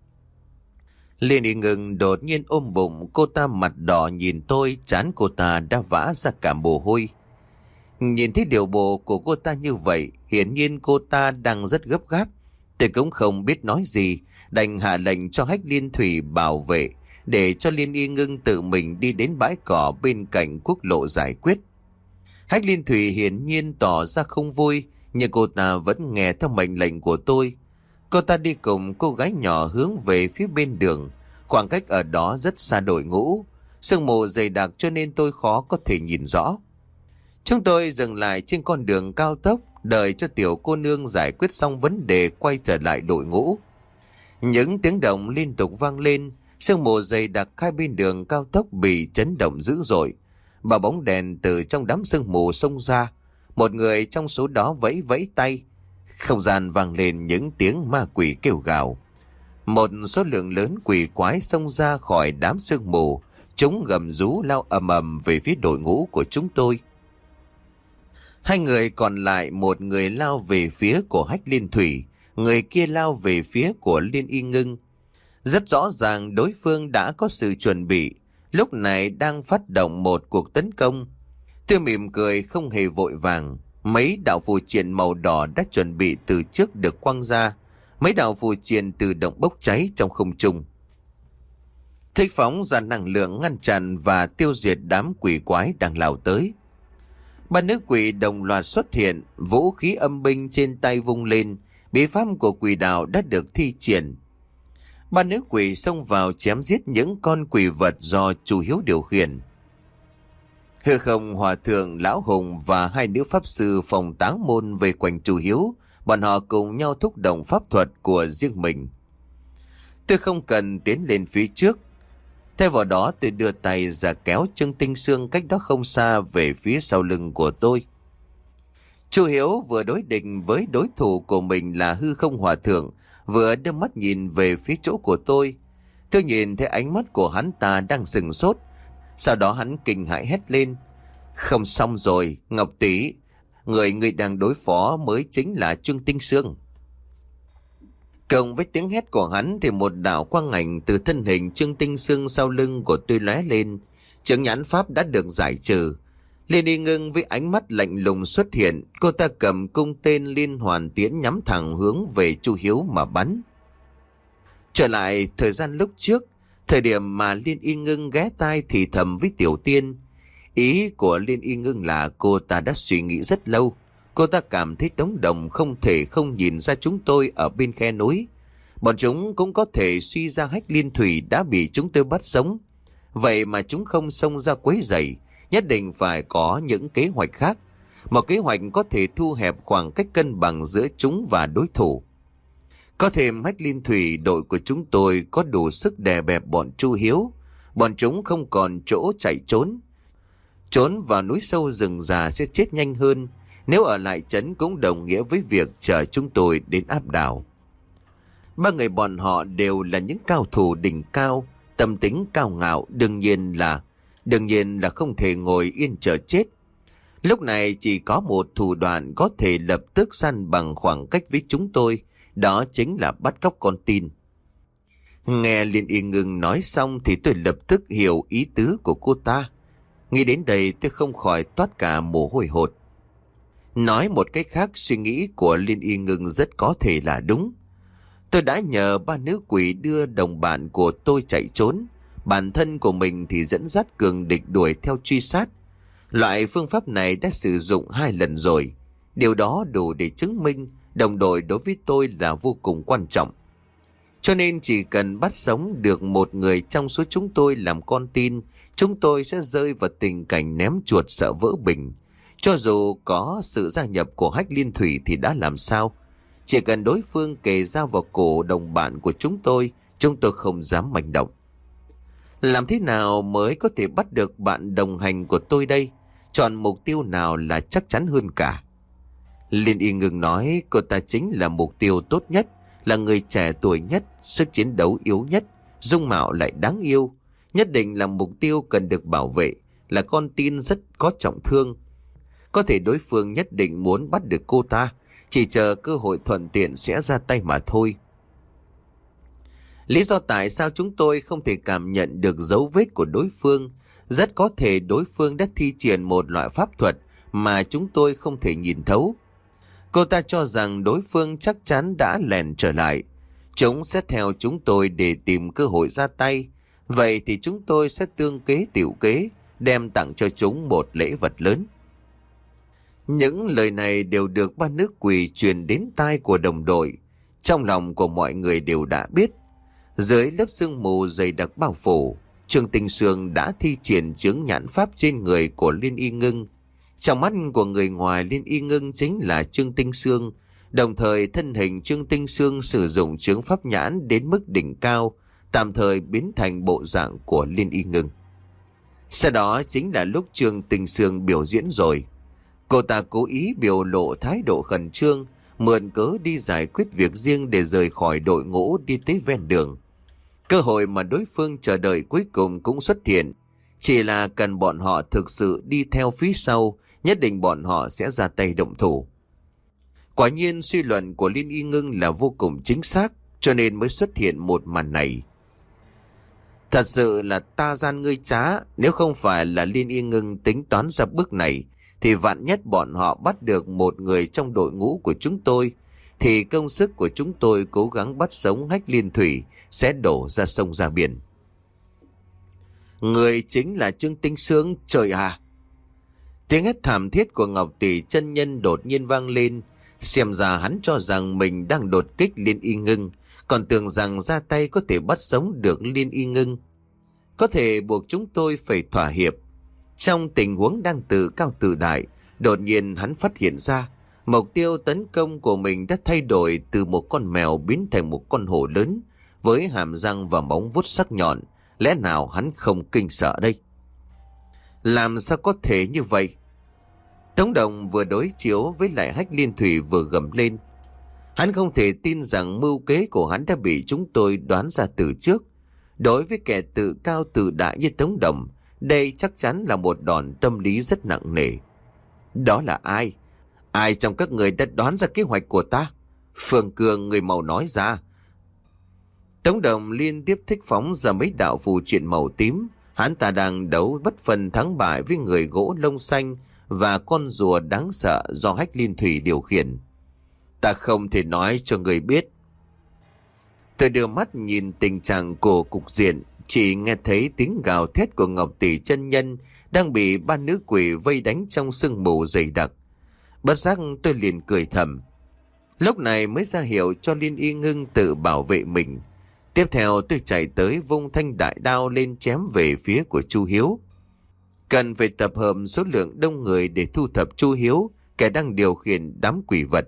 Liên Y Ngưng đột nhiên ôm bụng, cô ta mặt đỏ nhìn tôi, trán cô ta đã vã ra cả mồ hôi. Nhìn thấy điều bộ của cô ta như vậy, hiển nhiên cô ta đang rất gấp gáp. Tôi cũng không biết nói gì, đành hạ lệnh cho Hách Liên Thủy bảo vệ, để cho Liên Y Ngưng tự mình đi đến bãi cỏ bên cạnh quốc lộ giải quyết. Hách Liên Thủy hiển nhiên tỏ ra không vui, nhưng cô ta vẫn nghe theo mệnh lệnh của tôi. Cô ta đi cùng cô gái nhỏ hướng về phía bên đường, khoảng cách ở đó rất xa đội ngũ, sương mù dày đặc cho nên tôi khó có thể nhìn rõ. Chúng tôi dừng lại trên con đường cao tốc, đợi cho tiểu cô nương giải quyết xong vấn đề quay trở lại đội ngũ. Những tiếng động liên tục vang lên, sương mù dày đặc hai bên đường cao tốc bị chấn động dữ dội. Ba bóng đèn từ trong đám sương mù xông ra, một người trong số đó vẫy vẫy tay. Không gian vang lên những tiếng ma quỷ kêu gào. Một số lượng lớn quỷ quái xông ra khỏi đám sương mù, chúng gầm rú lao ầm ầm về phía đội ngũ của chúng tôi. Hai người còn lại, một người lao về phía của Hách Liên Thủy, người kia lao về phía của Liên Y Ngưng. Rất rõ ràng đối phương đã có sự chuẩn bị, lúc này đang phát động một cuộc tấn công. Tôi mỉm cười không hề vội vàng. Mấy đạo phù triện màu đỏ đã chuẩn bị từ trước được quăng ra. Mấy đạo phù triện tự động bốc cháy trong không trung, thích phóng ra năng lượng ngăn chặn và tiêu diệt đám quỷ quái đang lao tới. Ba nữ quỷ đồng loạt xuất hiện, vũ khí âm binh trên tay vung lên, bí pháp của quỷ đạo đã được thi triển. Ba nữ quỷ xông vào chém giết những con quỷ vật do Chu Hiếu điều khiển. Hư Không Hòa Thượng, Lão Hùng và hai nữ pháp sư phòng táng môn về quanh Chu Hiếu, bọn họ cùng nhau thúc động pháp thuật của riêng mình. Tôi không cần tiến lên phía trước. Thay vào đó tôi đưa tay ra kéo Trương Tinh Sương cách đó không xa về phía sau lưng của tôi. Chu Hiếu vừa đối địch với đối thủ của mình là Hư Không Hòa Thượng, vừa đưa mắt nhìn về phía chỗ của tôi. Tôi nhìn thấy ánh mắt của hắn ta đang sừng sốt. Sau đó hắn kinh hãi hét lên: "Không xong rồi, Ngọc tỷ, người người đang đối phó mới chính là Trương Tinh Sương." Cộng với tiếng hét của hắn thì một đạo quang ảnh từ thân hình Trương Tinh Sương sau lưng của tôi lóe lên. Chướng nhãn pháp đã được giải trừ. Liên Y Ngưng với ánh mắt lạnh lùng xuất hiện, cô ta cầm cung tên liên hoàn tiễn nhắm thẳng hướng về Chu Hiếu mà bắn. Trở lại thời gian lúc trước, thời điểm mà Liên Y Ngưng ghé tai thì thầm với Tiểu Tiên. Ý của Liên Y Ngưng là cô ta đã suy nghĩ rất lâu. Cô ta cảm thấy đống đồng không thể không nhìn ra chúng tôi ở bên khe núi. Bọn chúng cũng có thể suy ra Hách Liên Thủy đã bị chúng tôi bắt sống. Vậy mà chúng không xông ra quấy rầy, nhất định phải có những kế hoạch khác. Một kế hoạch có thể thu hẹp khoảng cách cân bằng giữa chúng và đối thủ. Có thêm Hách Liên Thủy, đội của chúng tôi có đủ sức đè bẹp bọn Chu Hiếu. Bọn chúng không còn chỗ chạy trốn. Trốn vào núi sâu rừng già sẽ chết nhanh hơn. Nếu ở lại trấn cũng đồng nghĩa với việc chờ chúng tôi đến áp đảo. Ba người bọn họ đều là những cao thủ đỉnh cao, tâm tính cao ngạo, đương nhiên là đương nhiên là không thể ngồi yên chờ chết. Lúc này chỉ có một thủ đoạn có thể lập tức san bằng khoảng cách với chúng tôi, đó chính là bắt cóc con tin. Nghe Liên Y Ngưng nói xong thì tôi lập tức hiểu ý tứ của cô ta. Nghĩ đến đây tôi không khỏi toát cả mồ hôi hột. Nói một cách khác, suy nghĩ của Liên Y Ngưng rất có thể là đúng. Tôi đã nhờ ba nữ quỷ đưa đồng bạn của tôi chạy trốn, bản thân của mình thì dẫn dắt cường địch đuổi theo truy sát. Loại phương pháp này đã sử dụng hai lần rồi. Điều đó đủ để chứng minh đồng đội đối với tôi là vô cùng quan trọng. Cho nên chỉ cần bắt sống được một người trong số chúng tôi làm con tin, chúng tôi sẽ rơi vào tình cảnh ném chuột sợ vỡ bình. Cho dù có sự gia nhập của Hách Liên Thủy thì đã làm sao? Chỉ cần đối phương kề dao vào cổ đồng bạn của chúng tôi, chúng tôi không dám manh động. Làm thế nào mới có thể bắt được bạn đồng hành của tôi đây? Chọn mục tiêu nào là chắc chắn hơn cả? Liên Y Ngưng nói cô ta chính là mục tiêu tốt nhất, là người trẻ tuổi nhất, sức chiến đấu yếu nhất, dung mạo lại đáng yêu. Nhất định là mục tiêu cần được bảo vệ, là con tin rất có trọng thương. Có thể đối phương nhất định muốn bắt được cô ta, chỉ chờ cơ hội thuận tiện sẽ ra tay mà thôi. Lý do tại sao chúng tôi không thể cảm nhận được dấu vết của đối phương, rất có thể đối phương đã thi triển một loại pháp thuật mà chúng tôi không thể nhìn thấu. Cô ta cho rằng đối phương chắc chắn đã lèn trở lại. Chúng sẽ theo chúng tôi để tìm cơ hội ra tay. Vậy thì chúng tôi sẽ tương kế tiểu kế, đem tặng cho chúng một lễ vật lớn. Những lời này đều được ba nữ quỷ truyền đến tai của đồng đội. Trong lòng của mọi người đều đã biết. Dưới lớp sương mù dày đặc bao phủ, Trương Tinh Sương đã thi triển chướng nhãn pháp trên người của Liên Y Ngưng. Trong mắt của người ngoài, Liên Y Ngưng chính là Trương Tinh Sương. Đồng thời thân hình Trương Tinh Sương sử dụng chướng pháp nhãn đến mức đỉnh cao, tạm thời biến thành bộ dạng của Liên Y Ngưng. Sau đó chính là lúc Trương Tinh Sương biểu diễn rồi. Cô ta cố ý biểu lộ thái độ khẩn trương, mượn cớ đi giải quyết việc riêng để rời khỏi đội ngũ đi tới ven đường. Cơ hội mà đối phương chờ đợi cuối cùng cũng xuất hiện. Chỉ là cần bọn họ thực sự đi theo phía sau, nhất định bọn họ sẽ ra tay động thủ. Quả nhiên suy luận của Liên Y Ngưng là vô cùng chính xác, cho nên mới xuất hiện một màn này. Thật sự là ta gian ngươi trá, nếu không phải là Liên Y Ngưng tính toán ra bước này, thì vạn nhất bọn họ bắt được một người trong đội ngũ của chúng tôi, thì công sức của chúng tôi cố gắng bắt sống Hách Liên Thủy sẽ đổ ra sông ra biển. Người chính là Trương Tinh Sương, trời à! Tiếng hét thảm thiết của Ngọc Tỷ chân nhân đột nhiên vang lên. Xem ra hắn cho rằng mình đang đột kích Liên Y Ngưng, còn tưởng rằng ra tay có thể bắt sống được Liên Y Ngưng, có thể buộc chúng tôi phải thỏa hiệp. Trong tình huống đang tự cao tự đại, đột nhiên hắn phát hiện ra mục tiêu tấn công của mình đã thay đổi từ một con mèo biến thành một con hổ lớn với hàm răng và móng vuốt sắc nhọn. Lẽ nào hắn không kinh sợ đây? Làm sao có thể như vậy? Tống Đồng vừa đối chiếu với lại Hách Liên Thủy vừa gầm lên. Hắn không thể tin rằng mưu kế của hắn đã bị chúng tôi đoán ra từ trước. Đối với kẻ tự cao tự đại như Tống Đồng, đây chắc chắn là một đòn tâm lý rất nặng nề. Đó là ai? Ai trong các người đã đoán ra kế hoạch của ta? Phương Cường, người màu nói ra. Tống Đồng liên tiếp thích phóng ra mấy đạo phù triện màu tím. Hắn ta đang đấu bất phân thắng bại với người gỗ lông xanh và con rùa đáng sợ do Hách Liên Thủy điều khiển. Ta không thể nói cho người biết. Tôi đưa mắt nhìn tình trạng của cục diện, chỉ nghe thấy tiếng gào thét của Ngọc Tỷ chân nhân đang bị ba nữ quỷ vây đánh trong sương mù dày đặc. Bất giác tôi liền cười thầm. Lúc này mới ra hiệu cho Liên Y Ngưng tự bảo vệ mình. Tiếp theo tôi chạy tới vung thanh đại đao lên chém về phía của Chu Hiếu. Cần phải tập hợp số lượng đông người để thu thập Chu Hiếu, kẻ đang điều khiển đám quỷ vật.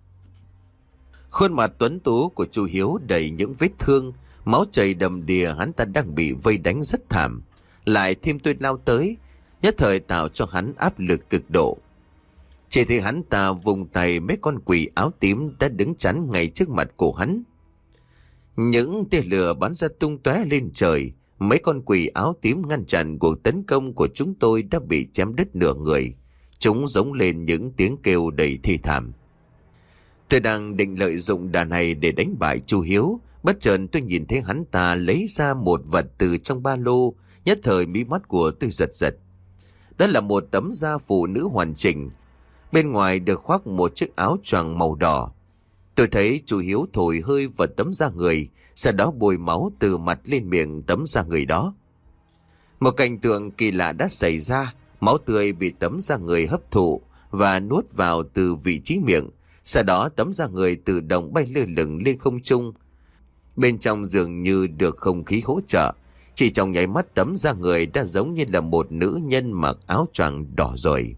Khuôn mặt tuấn tú của Chu Hiếu đầy những vết thương, máu chảy đầm đìa, hắn ta đang bị vây đánh rất thảm. Lại thêm tôi lao tới, nhất thời tạo cho hắn áp lực cực độ. Chỉ thấy hắn ta vùng tay, mấy con quỷ áo tím đã đứng chắn ngay trước mặt của hắn. Những tia lửa bắn ra tung tóe lên trời, mấy con quỷ áo tím ngăn chặn cuộc tấn công của chúng tôi đã bị chém đứt nửa người. Chúng giống lên những tiếng kêu đầy thê thảm. Tôi đang định lợi dụng đà này để đánh bại Chu Hiếu, Bất chợt tôi nhìn thấy hắn ta lấy ra một vật từ trong ba lô, nhất thời mí mắt của tôi giật giật. Đó là một tấm da phụ nữ hoàn chỉnh, bên ngoài được khoác một chiếc áo choàng màu đỏ. Tôi thấy chú Hiếu thổi hơi vào tấm da người, sau đó bôi máu từ mặt lên miệng tấm da người đó. Một cảnh tượng kỳ lạ đã xảy ra, máu tươi bị tấm da người hấp thụ và nuốt vào từ vị trí miệng, sau đó tấm da người tự động bay lơ lửng lên không trung. Bên trong dường như được không khí hỗ trợ, chỉ trong nháy mắt tấm da người đã giống như là một nữ nhân mặc áo choàng đỏ rồi.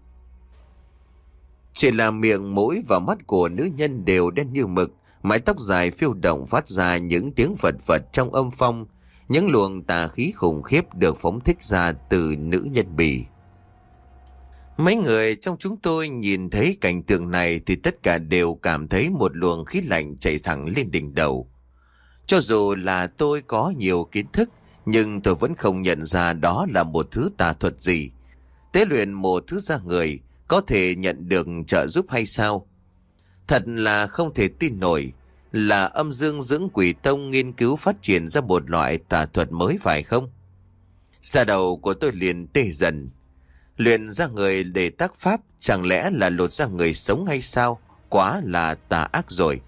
Chỉ là miệng, mũi và mắt của nữ nhân đều đen như mực, mái tóc dài phiêu động phát ra những tiếng phật phật trong âm phong, những luồng tà khí khủng khiếp được phóng thích ra từ nữ nhân bì. Mấy người trong chúng tôi nhìn thấy cảnh tượng này thì tất cả đều cảm thấy một luồng khí lạnh chạy thẳng lên đỉnh đầu. Cho dù là tôi có nhiều kiến thức, nhưng tôi vẫn không nhận ra đó là một thứ tà thuật gì. Tế luyện một thứ da người có thể nhận được trợ giúp hay sao? Thật là không thể tin nổi, là âm dương dưỡng quỷ tông nghiên cứu phát triển ra một loại tà thuật mới phải không? Da đầu của tôi liền tê dần. Luyện da người để tác pháp, chẳng lẽ là lột da người sống hay sao? Quá là tà ác rồi.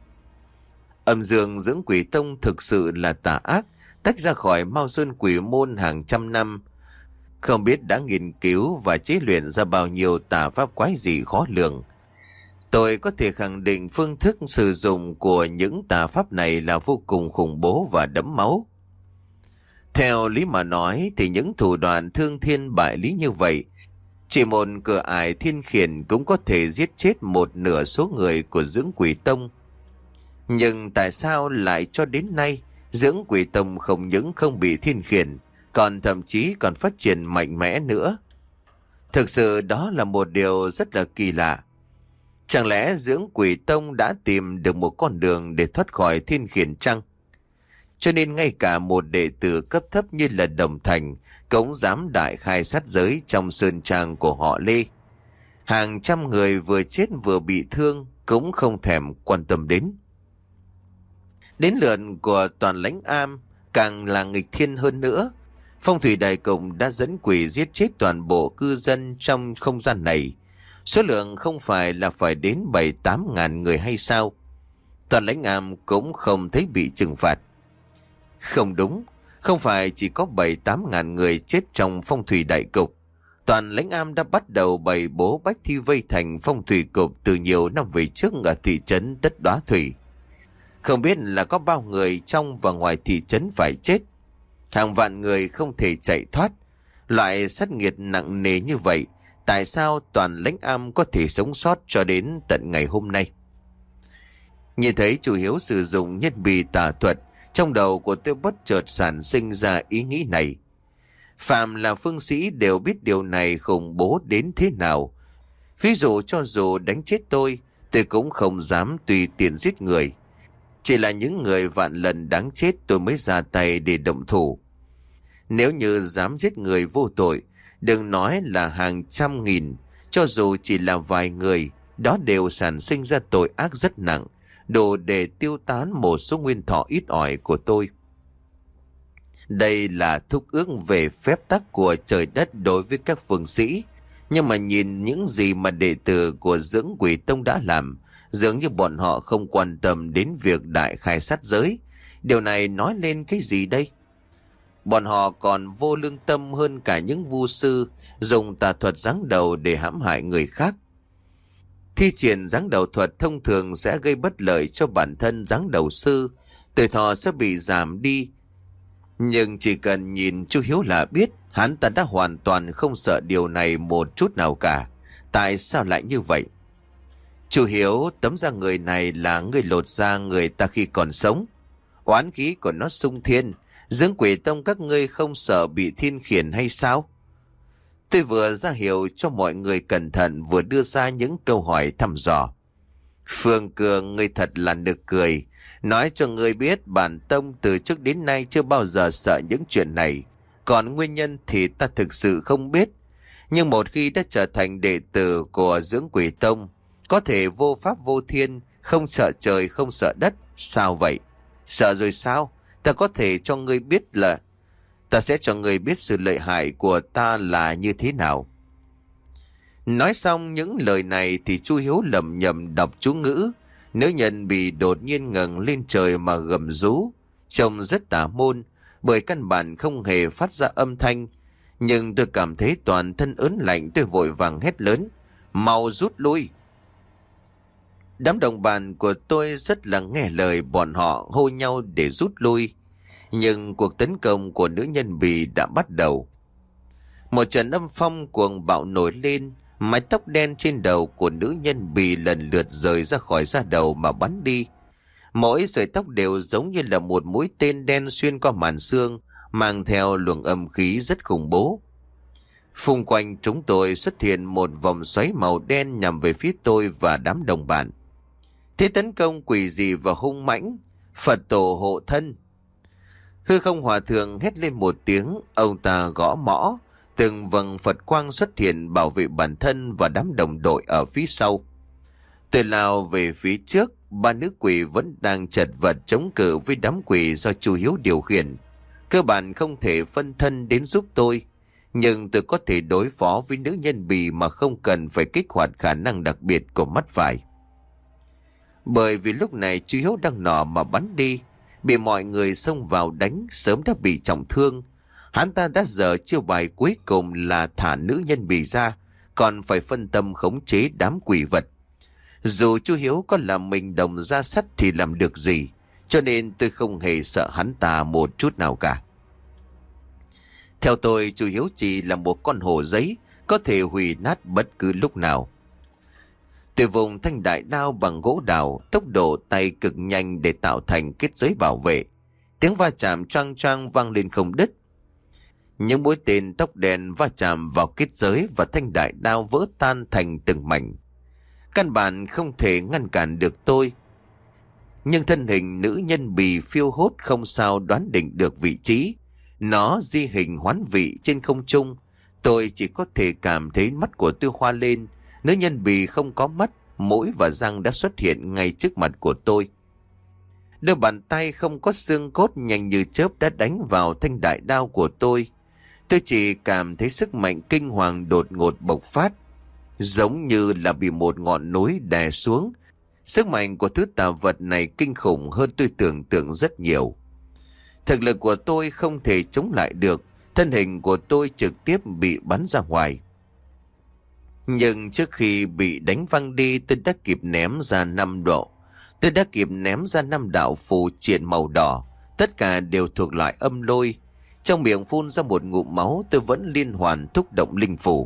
Âm dương dưỡng quỷ tông thực sự là tà ác, tách ra khỏi Mao Sơn Quỷ môn hàng trăm năm. Không biết đã nghiên cứu và chế luyện ra bao nhiêu tà pháp quái dị khó lường. Tôi có thể khẳng định phương thức sử dụng của những tà pháp này là vô cùng khủng bố và đẫm máu. Theo lý mà nói thì những thủ đoạn thương thiên bại lý như vậy, chỉ một cửa ải thiên khiển cũng có thể giết chết một nửa số người của dưỡng quỷ tông. Nhưng tại sao lại cho đến nay dưỡng quỷ tông không những không bị thiên khiển, còn thậm chí còn phát triển mạnh mẽ nữa? Thực sự đó là một điều rất là kỳ lạ. Chẳng lẽ dưỡng quỷ tông đã tìm được một con đường để thoát khỏi thiên khiển chăng? Cho nên ngay cả một đệ tử cấp thấp như là Đồng Thành cũng dám đại khai sát giới trong sơn trang của họ Lê. Hàng trăm người vừa chết vừa bị thương cũng không thèm quan tâm đến. Đến lượt của Toàn Lãnh Am càng là nghịch thiên hơn nữa. Phong thủy đại cục đã dẫn quỷ giết chết toàn bộ cư dân trong không gian này. Số lượng không phải là phải đến bảy tám ngàn người hay sao? Toàn Lãnh Am cũng không thấy bị trừng phạt. Không đúng, không phải chỉ có bảy tám ngàn người chết trong phong thủy đại cục. Toàn Lãnh Am đã bắt đầu bày bố bách thi vây thành phong thủy cục từ nhiều năm về trước ở thị trấn Tất Đóa Thủy. Không biết là có bao người trong và ngoài thị trấn phải chết. Hàng vạn người không thể chạy thoát. Loại sát nghiệt nặng nề như vậy, tại sao Toàn Lãnh Am có thể sống sót cho đến tận ngày hôm nay? Nhìn thấy chủ Hiếu sử dụng nhất bì tà thuật, trong đầu của tôi bất chợt sản sinh ra ý nghĩ này. Phạm là phương sĩ đều biết điều này khủng bố đến thế nào. Ví dụ cho dù đánh chết tôi, tôi cũng không dám tùy tiện giết người. Chỉ là những người vạn lần đáng chết tôi mới ra tay để động thủ. Nếu như dám giết người vô tội, đừng nói là hàng trăm nghìn, cho dù chỉ là vài người, đó đều sản sinh ra tội ác rất nặng, đủ để tiêu tán một số nguyên thọ ít ỏi của tôi. Đây là thúc ước về phép tắc của trời đất đối với các phương sĩ, nhưng mà nhìn những gì mà đệ tử của dưỡng quỷ tông đã làm, dường như bọn họ không quan tâm đến việc đại khai sát giới. Điều này nói lên cái gì đây? Bọn họ còn vô lương tâm hơn cả những vu sư dùng tà thuật giáng đầu để hãm hại người khác. Thi triển giáng đầu thuật thông thường sẽ gây bất lợi cho bản thân giáng đầu sư, tuổi thọ sẽ bị giảm đi. Nhưng chỉ cần nhìn chú Hiếu là biết, hắn ta đã hoàn toàn không sợ điều này một chút nào cả. Tại sao lại như vậy? Chú Hiếu, tấm da người này là người lột da người ta khi còn sống. Oán khí của nó sung thiên, dưỡng quỷ tông các ngươi không sợ bị thiên khiển hay sao? Tôi vừa ra hiệu cho mọi người cẩn thận, vừa đưa ra những câu hỏi thăm dò. Phương Cường, ngươi thật là nực cười. Nói cho ngươi biết bản tông từ trước đến nay chưa bao giờ sợ những chuyện này. Còn nguyên nhân thì ta thực sự không biết. Nhưng một khi đã trở thành đệ tử của dưỡng quỷ tông, có thể vô pháp vô thiên, không sợ trời không sợ đất. Sao vậy? Sợ rồi sao? Ta có thể cho ngươi biết là... Ta sẽ cho ngươi biết sự lợi hại của ta là như thế nào. Nói xong những lời này thì chu Hiếu lẩm nhẩm đọc chú ngữ. Nữ nhân bị đột nhiên ngẩng lên trời mà gầm rú, trông rất tà môn, bởi căn bản không hề phát ra âm thanh. Nhưng tôi cảm thấy toàn thân ớn lạnh, tôi vội vàng hét lớn: mau rút lui! Đám đồng bạn của tôi rất là nghe lời, bọn họ hô nhau để rút lui. Nhưng cuộc tấn công của nữ nhân bì đã bắt đầu. Một trận âm phong cuồng bạo nổi lên, mái tóc đen trên đầu của nữ nhân bì lần lượt rời ra khỏi da đầu mà bắn đi. Mỗi sợi tóc đều giống như là một mũi tên đen xuyên qua màn xương, mang theo luồng âm khí rất khủng bố. Xung quanh chúng tôi xuất hiện một vòng xoáy màu đen nhằm về phía tôi và đám đồng bạn. Thế tấn công quỷ dị và hung mãnh, Phật tổ hộ thân. Hư không hòa thượng hét lên một tiếng, ông ta gõ mõ, từng vầng Phật quang xuất hiện bảo vệ bản thân và đám đồng đội ở phía sau. Tôi lao về phía trước, ba nữ quỷ vẫn đang chật vật chống cự với đám quỷ do chu Hiếu điều khiển. Cơ bản không thể phân thân đến giúp tôi, nhưng tôi có thể đối phó với nữ nhân bì mà không cần phải kích hoạt khả năng đặc biệt của mắt phải. Bởi vì lúc này chu Hiếu đang nọ mà bắn đi, bị mọi người xông vào đánh, sớm đã bị trọng thương. Hắn ta đã dở chiêu bài cuối cùng là thả nữ nhân bì ra, còn phải phân tâm khống chế đám quỷ vật. Dù chu Hiếu có làm mình đồng ra sắt thì làm được gì, cho nên tôi không hề sợ hắn ta một chút nào cả. Theo tôi, chu Hiếu chỉ là một con hổ giấy, có thể hủy nát bất cứ lúc nào. Tôi vùng thanh đại đao bằng gỗ đào, tốc độ tay cực nhanh để tạo thành kết giới bảo vệ. Tiếng va chạm choang choang vang lên không đứt. Những mũi tên tóc đen va chạm vào kết giới và thanh đại đao vỡ tan thành từng mảnh. Căn bản không thể ngăn cản được tôi. Nhưng thân hình nữ nhân bì phiêu hốt không sao đoán định được vị trí. Nó di hình hoán vị trên không trung. Tôi chỉ có thể cảm thấy mắt của tôi hoa lên. Nữ nhân bì không có mắt, mũi và răng đã xuất hiện ngay trước mặt của tôi. Đôi bàn tay không có xương cốt nhanh như chớp đã đánh vào thanh đại đao của tôi. Tôi chỉ cảm thấy sức mạnh kinh hoàng đột ngột bộc phát, giống như là bị một ngọn núi đè xuống. Sức mạnh của thứ tà vật này kinh khủng hơn tôi tưởng tượng rất nhiều. Thực lực của tôi không thể chống lại được, thân hình của tôi trực tiếp bị bắn ra ngoài. Nhưng trước khi bị đánh văng đi, tôi đã kịp ném ra năm độ. Tôi đã kịp ném ra năm đạo phù triện màu đỏ, tất cả đều thuộc loại âm lôi. Trong miệng phun ra một ngụm máu, tôi vẫn liên hoàn thúc động linh phù.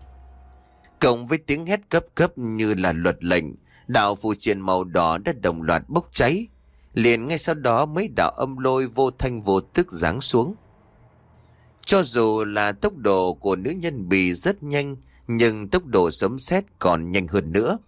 Cộng với tiếng hét cấp cấp như là luật lệnh, đạo phù triện màu đỏ đã đồng loạt bốc cháy. Liền ngay sau đó mấy đạo âm lôi vô thanh vô tức giáng xuống. Cho dù là tốc độ của nữ nhân bì rất nhanh, nhưng tốc độ sấm sét còn nhanh hơn nữa.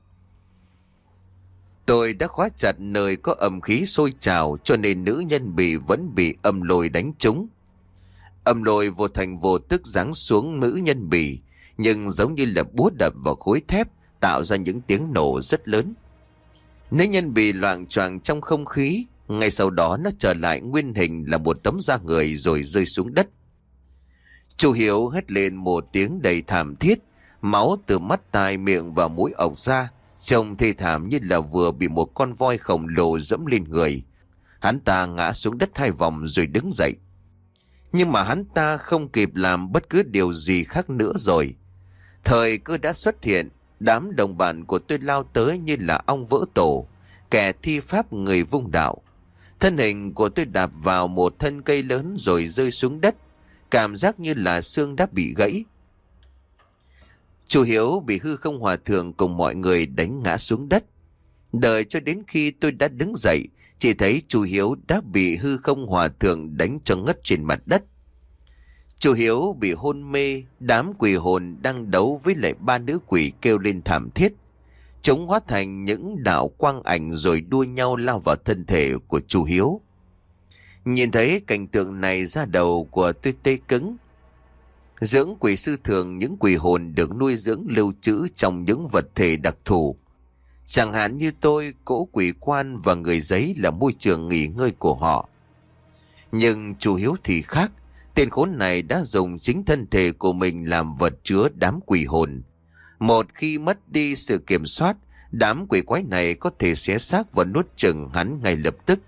Tôi đã khóa chặt nơi có âm khí sôi trào, cho nên nữ nhân bì vẫn bị âm lôi đánh trúng. Âm lôi vô thành vô tức giáng xuống nữ nhân bì, nhưng giống như là búa đập vào khối thép, tạo ra những tiếng nổ rất lớn. Nữ nhân bì loạng choạng trong không khí, ngay sau đó nó trở lại nguyên hình là một tấm da người rồi rơi xuống đất. Chu Hiếu hét lên một tiếng đầy thảm thiết, máu từ mắt, tai, miệng và mũi ọc ra, trông thê thảm như là vừa bị một con voi khổng lồ dẫm lên người. Hắn ta ngã xuống đất hai vòng rồi đứng dậy. Nhưng mà hắn ta không kịp làm bất cứ điều gì khác nữa rồi. Thời cơ đã xuất hiện, đám đồng bạn của tôi lao tới như là ong vỡ tổ, kẻ thi pháp người vung đạo. Thân hình của tôi đạp vào một thân cây lớn rồi rơi xuống đất, cảm giác như là xương đã bị gãy. Chu Hiếu bị hư không hòa thượng cùng mọi người đánh ngã xuống đất. Đợi cho đến khi tôi đã đứng dậy, chỉ thấy Chu Hiếu đã bị hư không hòa thượng đánh cho ngất trên mặt đất. Chu Hiếu bị hôn mê, đám quỷ hồn đang đấu với lại ba nữ quỷ kêu lên thảm thiết. Chúng hóa thành những đạo quang ảnh rồi đua nhau lao vào thân thể của Chu Hiếu. Nhìn thấy cảnh tượng này, da đầu của tôi tê cứng. Dưỡng quỷ sư thường, những quỷ hồn được nuôi dưỡng lưu trữ trong những vật thể đặc thù. Chẳng hạn như tôi, cỗ quỷ quan và người giấy là môi trường nghỉ ngơi của họ. Nhưng chú Hiếu thì khác. Tên khốn này đã dùng chính thân thể của mình làm vật chứa đám quỷ hồn. Một khi mất đi sự kiểm soát, đám quỷ quái này có thể xé xác và nuốt chửng hắn ngay lập tức.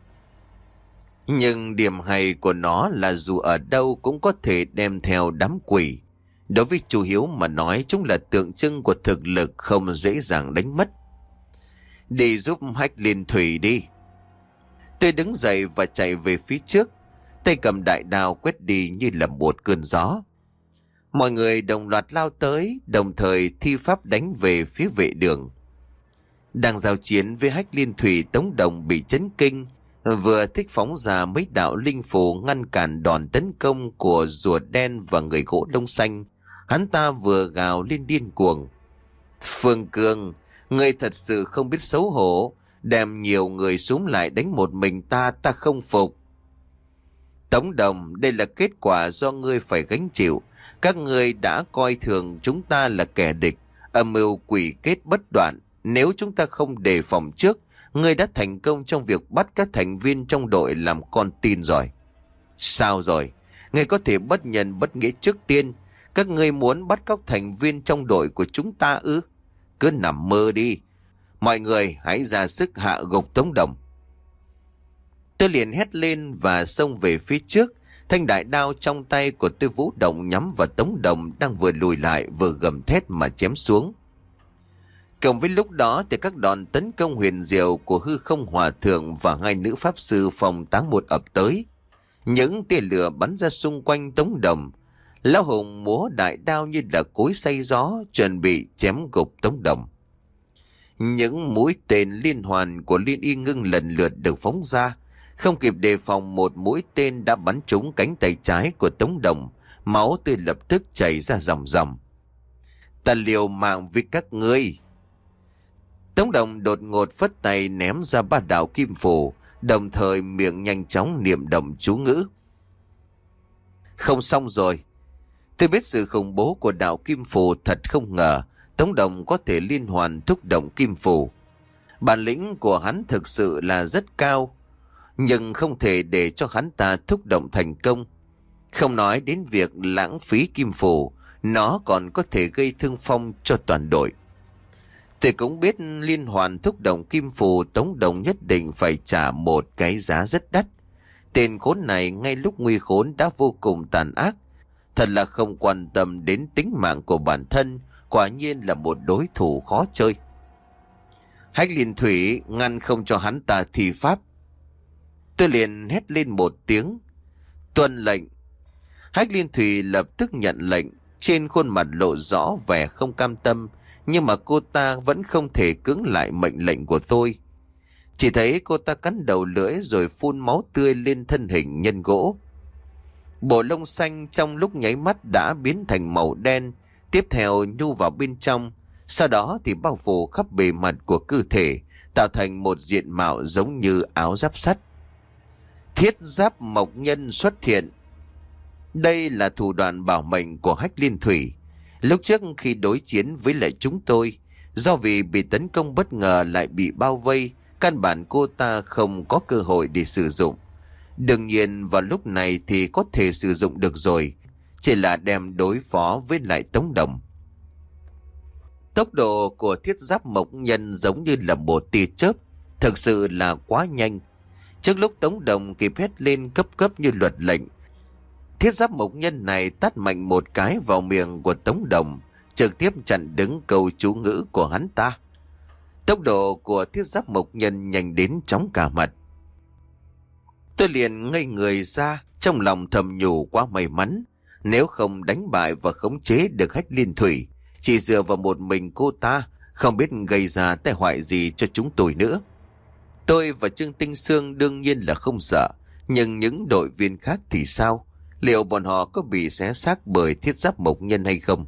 Nhưng điểm hay của nó là dù ở đâu cũng có thể đem theo đám quỷ. Đối với chú Hiếu mà nói, chúng là tượng trưng của thực lực không dễ dàng đánh mất. Đi giúp Hách Liên Thủy đi. Tôi đứng dậy và chạy về phía trước, tay cầm đại đao quét đi như là một cơn gió. Mọi người đồng loạt lao tới, đồng thời thi pháp đánh về phía vệ đường. Đang giao chiến với Hách Liên Thủy, Tống Đồng bị chấn kinh, vừa thích phóng ra mấy đạo linh phù ngăn cản đòn tấn công của rùa đen và người gỗ lông xanh. Hắn ta vừa gào lên điên cuồng: Phương Cương, ngươi thật sự không biết xấu hổ, đem nhiều người xuống lại đánh một mình ta, ta không phục. Tống Đồng, đây là kết quả do ngươi phải gánh chịu. Các ngươi đã coi thường chúng ta là kẻ địch, âm mưu quỷ kết bất đoạn. Nếu chúng ta không đề phòng trước, ngươi đã thành công trong việc bắt các thành viên trong đội làm con tin rồi. Sao rồi? Ngươi có thể bất nhân bất nghĩa trước tiên. Các ngươi muốn bắt cóc thành viên trong đội của chúng ta ư? Cứ nằm mơ đi. Mọi người hãy ra sức hạ gục Tống Đồng. Tôi liền hét lên và xông về phía trước. Thanh đại đao trong tay của tôi vũ động nhắm vào Tống Đồng đang vừa lùi lại vừa gầm thét mà chém xuống. Cộng với lúc đó thì các đòn tấn công huyền diệu của Hư Không Hòa Thượng và hai nữ pháp sư phòng táng một ập tới. Những tia lửa bắn ra xung quanh Tống Đồng. Lão Hùng múa đại đao như là cối xay gió, chuẩn bị chém gục Tống Đồng. Những mũi tên liên hoàn của Liên Y Ngưng lần lượt được phóng ra. Không kịp đề phòng, một mũi tên đã bắn trúng cánh tay trái của Tống Đồng. Máu tươi lập tức chảy ra ròng ròng. Ta liều mạng với các ngươi. Tống Đồng đột ngột phất tay ném ra ba đạo kim phù, đồng thời miệng nhanh chóng niệm động chú ngữ. Không xong rồi. Tôi biết sự khủng bố của đạo kim phù, thật không ngờ Tống Đồng có thể liên hoàn thúc động kim phù. Bản lĩnh của hắn thực sự là rất cao, nhưng không thể để cho hắn ta thúc động thành công. Không nói đến việc lãng phí kim phù, nó còn có thể gây thương vong cho toàn đội. Tôi cũng biết liên hoàn thúc động kim phù, Tống Đồng nhất định phải trả một cái giá rất đắt. Tên khốn này ngay lúc nguy khốn đã vô cùng tàn ác, thật là không quan tâm đến tính mạng của bản thân, quả nhiên là một đối thủ khó chơi. Hách Liên Thủy, ngăn không cho hắn ta thi pháp. Tôi liền hét lên một tiếng: Tuân lệnh. Hách Liên Thủy lập tức nhận lệnh, trên khuôn mặt lộ rõ vẻ không cam tâm, nhưng mà cô ta vẫn không thể cưỡng lại mệnh lệnh của tôi. Chỉ thấy cô ta cắn đầu lưỡi rồi phun máu tươi lên thân hình nhân gỗ. Bộ lông xanh trong lúc nháy mắt đã biến thành màu đen, tiếp theo nhu vào bên trong, sau đó thì bao phủ khắp bề mặt của cơ thể, tạo thành một diện mạo giống như áo giáp sắt. Thiết giáp mộc nhân xuất hiện. Đây là thủ đoạn bảo mệnh của Hách Liên Thủy. Lúc trước khi đối chiến với lại chúng tôi, do vì bị tấn công bất ngờ lại bị bao vây, căn bản cô ta không có cơ hội để sử dụng. Đương nhiên vào lúc này thì có thể sử dụng được rồi, chỉ là đem đối phó với lại Tống Đồng. Tốc độ của thiết giáp mộc nhân giống như là một tia chớp, thực sự là quá nhanh. Trước lúc Tống Đồng kịp hét lên cấp cấp như luật lệnh, thiết giáp mộc nhân này tát mạnh một cái vào miệng của Tống Đồng, trực tiếp chặn đứng câu chú ngữ của hắn ta. Tốc độ của thiết giáp mộc nhân nhanh đến chóng cả mặt. Tôi liền ngây người ra, trong lòng thầm nhủ quá may mắn. Nếu không đánh bại và khống chế được Hách Liên Thủy, chỉ dựa vào một mình cô ta, không biết gây ra tai họa gì cho chúng tôi nữa. Tôi và Trương Tinh Sương đương nhiên là không sợ, nhưng những đội viên khác thì sao? Liệu bọn họ có bị xé xác bởi thiết giáp mộc nhân hay không?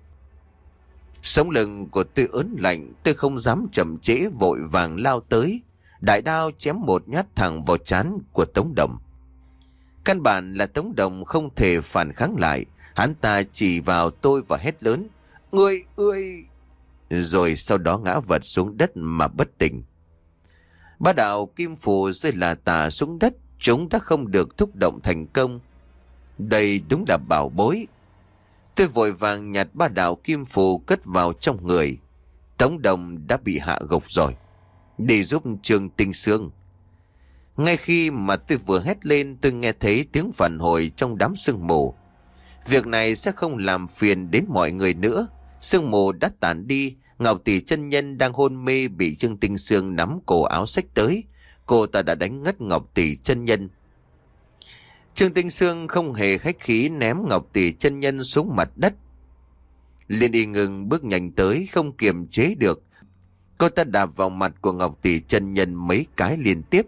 Sống lưng của tôi ớn lạnh, tôi không dám chậm trễ, vội vàng lao tới, đại đao chém một nhát thẳng vào trán của Tống Đồng. Căn bản là Tống Đồng không thể phản kháng lại, hắn ta chỉ vào tôi và hét lớn: Ngươi, ơi! rồi sau đó ngã vật xuống đất mà bất tỉnh. Bá đạo kim phù rơi là tả xuống đất, chúng đã không được thúc động thành công. Đây đúng là bảo bối. Tôi vội vàng nhặt ba đạo kim phù cất vào trong người. Tống Đồng đã bị hạ gục rồi. Đi giúp Trương Tinh Sương. Ngay khi mà tôi vừa hét lên, tôi nghe thấy tiếng phản hồi trong đám sương mù. Việc này sẽ không làm phiền đến mọi người nữa. Sương mù đã tản đi. Ngọc Tỷ chân nhân đang hôn mê bị Trương Tinh Sương nắm cổ áo xách tới. Cô ta đã đánh ngất Ngọc Tỷ chân nhân. Trương Tinh Sương không hề khách khí ném Ngọc Tỷ chân nhân xuống mặt đất. Liên Y Ngưng bước nhanh tới, không kiềm chế được. Cô ta đạp vào mặt của Ngọc Tỷ chân nhân mấy cái liên tiếp.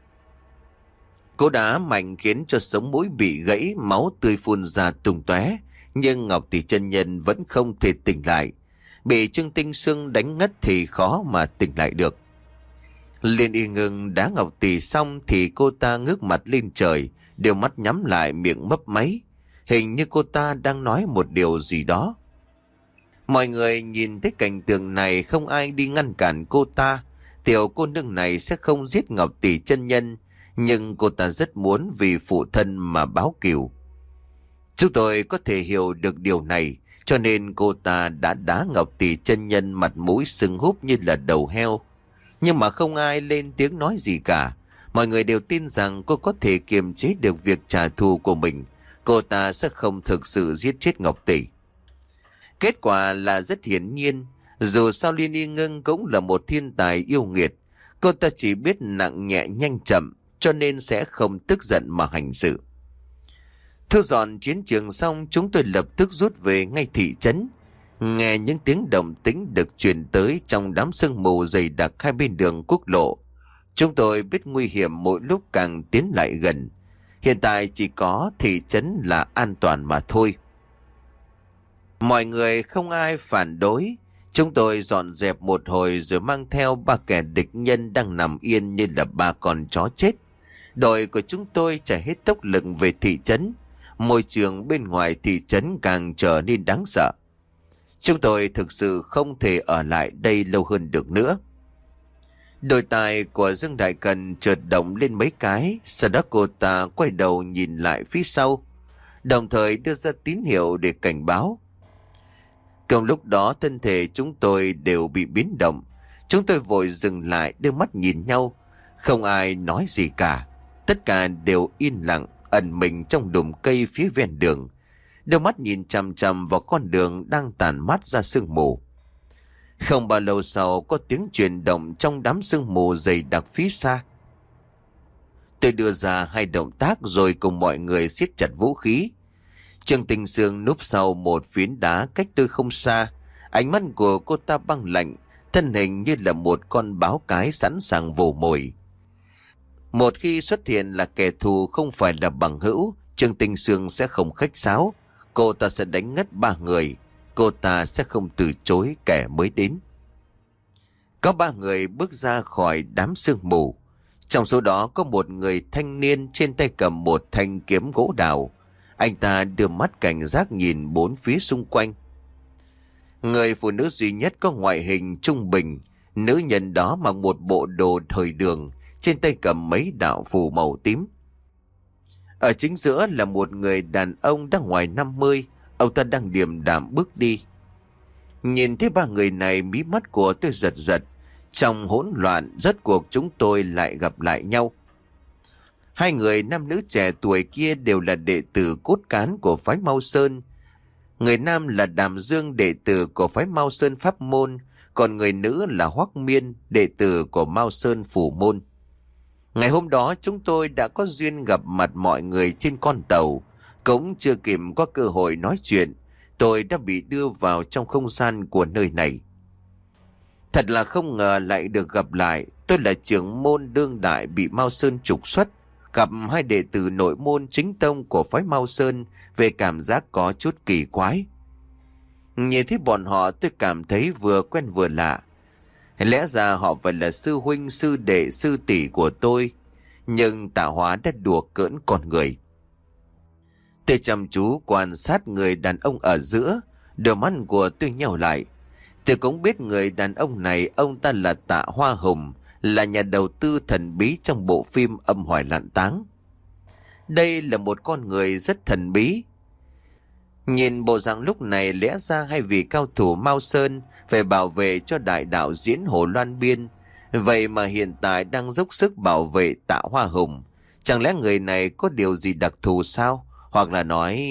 Cú đá mạnh khiến cho sống mũi bị gãy, máu tươi phun ra tung tóe, nhưng Ngọc Tỷ chân nhân vẫn không thể tỉnh lại. Bị Trương Tinh Sương đánh ngất thì khó mà tỉnh lại được. Liên Y Ngưng đá Ngọc Tỷ xong thì cô ta ngước mặt lên trời, đôi mắt nhắm lại, miệng mấp máy. Hình như cô ta đang nói một điều gì đó. Mọi người nhìn thấy cảnh tượng này, không ai đi ngăn cản cô ta. Tiểu cô nương này sẽ không giết Ngọc Tỷ chân nhân, nhưng cô ta rất muốn vì phụ thân mà báo cừu. Chúng tôi có thể hiểu được điều này, cho nên cô ta đã đá Ngọc Tỷ chân nhân mặt mũi sưng húp như là đầu heo. Nhưng mà không ai lên tiếng nói gì cả. Mọi người đều tin rằng cô có thể kiềm chế được việc trả thù của mình. Cô ta sẽ không thực sự giết chết Ngọc Tỷ. Kết quả là rất hiển nhiên. Dù sao Liên Y Ngưng cũng là một thiên tài yêu nghiệt. Cô ta chỉ biết nặng nhẹ nhanh chậm, cho nên sẽ không tức giận mà hành sự. Thu dọn chiến trường xong, chúng tôi lập tức rút về ngay thị trấn. Nghe những tiếng động tĩnh được truyền tới trong đám sương mù dày đặc hai bên đường quốc lộ. Chúng tôi biết nguy hiểm mỗi lúc càng tiến lại gần. Hiện tại chỉ có thị trấn là an toàn mà thôi. Mọi người không ai phản đối. Chúng tôi dọn dẹp một hồi rồi mang theo ba kẻ địch nhân đang nằm yên như là ba con chó chết. Đội của chúng tôi chạy hết tốc lực về thị trấn. Môi trường bên ngoài thị trấn càng trở nên đáng sợ. Chúng tôi thực sự không thể ở lại đây lâu hơn được nữa. Đôi tai của Dương Đại Cần chợt động lên mấy cái, sau đó cô ta quay đầu nhìn lại phía sau, đồng thời đưa ra tín hiệu để cảnh báo. Cùng lúc đó thân thể chúng tôi đều bị biến động. Chúng tôi vội dừng lại, đưa mắt nhìn nhau. Không ai nói gì cả. Tất cả đều yên lặng, ẩn mình trong đùm cây phía ven đường. Đôi mắt nhìn chằm chằm vào con đường đang tàn mát ra sương mù. Không bao lâu sau có tiếng chuyển động trong đám sương mù dày đặc phía xa. Tôi đưa ra hai động tác rồi cùng mọi người siết chặt vũ khí. Trương Tinh Sương núp sau một phiến đá cách tôi không xa. Ánh mắt của cô ta băng lạnh, thân hình như là một con báo cái sẵn sàng vồ mồi. Một khi xuất hiện là kẻ thù không phải là bằng hữu, Trương Tinh Sương sẽ không khách sáo. Cô ta sẽ đánh ngất ba người. Cô ta sẽ không từ chối kẻ mới đến. Có ba người bước ra khỏi đám sương mù. Trong số đó có một người thanh niên trên tay cầm một thanh kiếm gỗ đào. Anh ta đưa mắt cảnh giác nhìn bốn phía xung quanh. Người phụ nữ duy nhất có ngoại hình trung bình. Nữ nhân đó mặc một bộ đồ thời đường, trên tay cầm mấy đạo phù màu tím. Ở chính giữa là một người đàn ông đang ngoài năm mươi. Ông ta đang điềm đạm bước đi. Nhìn thấy ba người này, mí mắt của tôi giật giật. Trong hỗn loạn, rốt cuộc chúng tôi lại gặp lại nhau. Hai người nam nữ trẻ tuổi kia đều là đệ tử cốt cán của phái Mao Sơn. Người nam là Đàm Dương, đệ tử của phái Mao Sơn Pháp Môn, còn người nữ là Hoắc Miên, đệ tử của Mao Sơn Phủ Môn. Ngày hôm đó chúng tôi đã có duyên gặp mặt mọi người trên con tàu. Cũng chưa kịp có cơ hội nói chuyện, tôi đã bị đưa vào trong không gian của nơi này. Thật là không ngờ lại được gặp lại. Tôi là trưởng môn đương đại bị Mao Sơn trục xuất, gặp hai đệ tử nội môn chính tông của phái Mao Sơn, về cảm giác có chút kỳ quái. Nhìn thấy bọn họ tôi cảm thấy vừa quen vừa lạ. Lẽ ra họ phải là sư huynh, sư đệ, sư tỷ của tôi, nhưng tạo hóa đã đùa cỡn con người. Tôi chăm chú quan sát người đàn ông ở giữa, đôi mắt của tôi nheo lại. Tôi cũng biết người đàn ông này, ông ta là Tạ Hoa Hùng, là nhà đầu tư thần bí trong bộ phim Âm Hỏa Lạn Táng. Đây là một con người rất thần bí. Nhìn bộ dạng lúc này lẽ ra hai vị cao thủ Mao Sơn phải bảo vệ cho đại đạo diễn Hồ Loan Biên. Vậy mà hiện tại đang dốc sức bảo vệ Tạ Hoa Hùng. Chẳng lẽ người này có điều gì đặc thù sao? Hoặc là nói...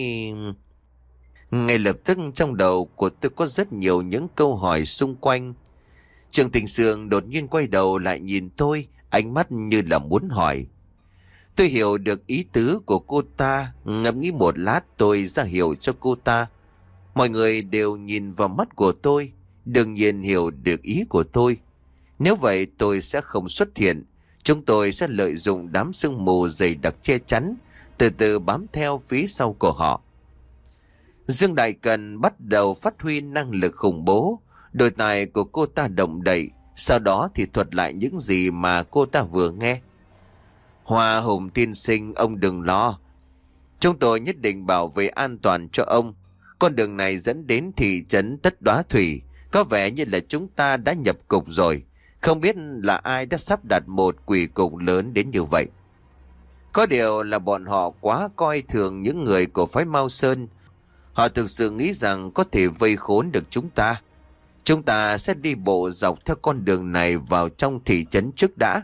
Ngay lập tức trong đầu của tôi có rất nhiều những câu hỏi xung quanh. Trương Thịnh Sương đột nhiên quay đầu lại nhìn tôi, ánh mắt như là muốn hỏi. Tôi hiểu được ý tứ của cô ta, ngẫm nghĩ một lát tôi ra hiệu cho cô ta. Mọi người đều nhìn vào mắt của tôi, đương nhiên hiểu được ý của tôi. Nếu vậy tôi sẽ không xuất hiện, chúng tôi sẽ lợi dụng đám sương mù dày đặc che chắn, từ từ bám theo phía sau của họ. Dương Đại Cần bắt đầu phát huy năng lực khủng bố, đôi tai của cô ta động đậy, sau đó thì thuật lại những gì mà cô ta vừa nghe. Hoa Hùng tiên sinh, ông đừng lo. Chúng tôi nhất định bảo vệ an toàn cho ông. Con đường này dẫn đến thị trấn Tất Đóa Thủy. Có vẻ như là chúng ta đã nhập cục rồi. Không biết là ai đã sắp đặt một quỷ cục lớn đến như vậy. Có điều là bọn họ quá coi thường những người của phái Mao Sơn. Họ thực sự nghĩ rằng có thể vây khốn được chúng ta. Chúng ta sẽ đi bộ dọc theo con đường này vào trong thị trấn trước đã.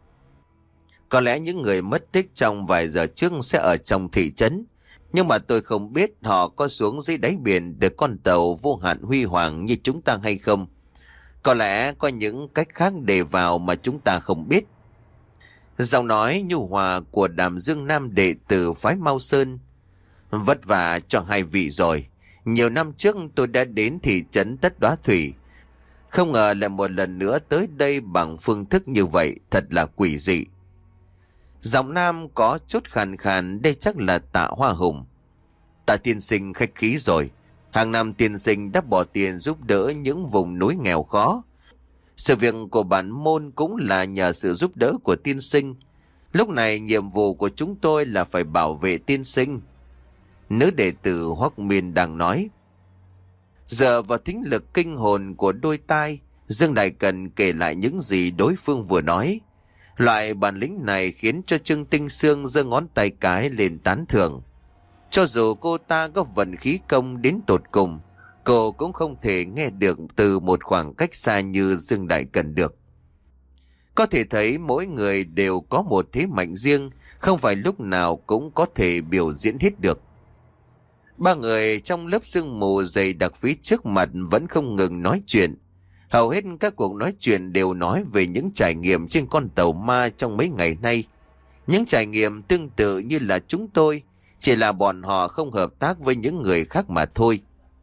Có lẽ những người mất tích trong vài giờ trước sẽ ở trong thị trấn. Nhưng mà tôi không biết họ có xuống dưới đáy biển được con tàu vô hạn huy hoàng như chúng ta hay không. Có lẽ có những cách khác để vào mà chúng ta không biết. Giọng nói nhu hòa của Đàm Dương Nam, đệ tử phái Mao Sơn. Vất vả cho hai vị rồi. Nhiều năm trước tôi đã đến thị trấn Tất Đóa Thủy. Không ngờ lại một lần nữa tới đây bằng phương thức như vậy, thật là quỷ dị. Giọng nam có chút khàn khàn, đây chắc là Tạ Hoa Hùng. Tạ tiên sinh khách khí rồi. Hàng năm tiên sinh đã bỏ tiền giúp đỡ những vùng núi nghèo khó. Sự việc của bản môn cũng là nhờ sự giúp đỡ của tiên sinh. Lúc này nhiệm vụ của chúng tôi là phải bảo vệ tiên sinh. Nữ đệ tử Hoắc Miên đang nói. Giờ vào thính lực kinh hồn của đôi tai, Dương Đại Cần kể lại những gì đối phương vừa nói. Loại bản lĩnh này khiến cho Trương Tinh Sương giơ ngón tay cái lên tán thưởng. Cho dù cô ta có vận khí công đến tột cùng, cô cũng không thể nghe được từ một khoảng cách xa như Dương Đại Cần được. Có thể thấy mỗi người đều có một thế mạnh riêng, không phải lúc nào cũng có thể biểu diễn hết được. Ba người trong lớp sương mù dày đặc phía trước mặt vẫn không ngừng nói chuyện. Hầu hết các cuộc nói chuyện đều nói về những trải nghiệm trên con tàu ma trong mấy ngày nay. Những trải nghiệm tương tự như là chúng tôi, chỉ là bọn họ không hợp tác với những người khác mà thôi.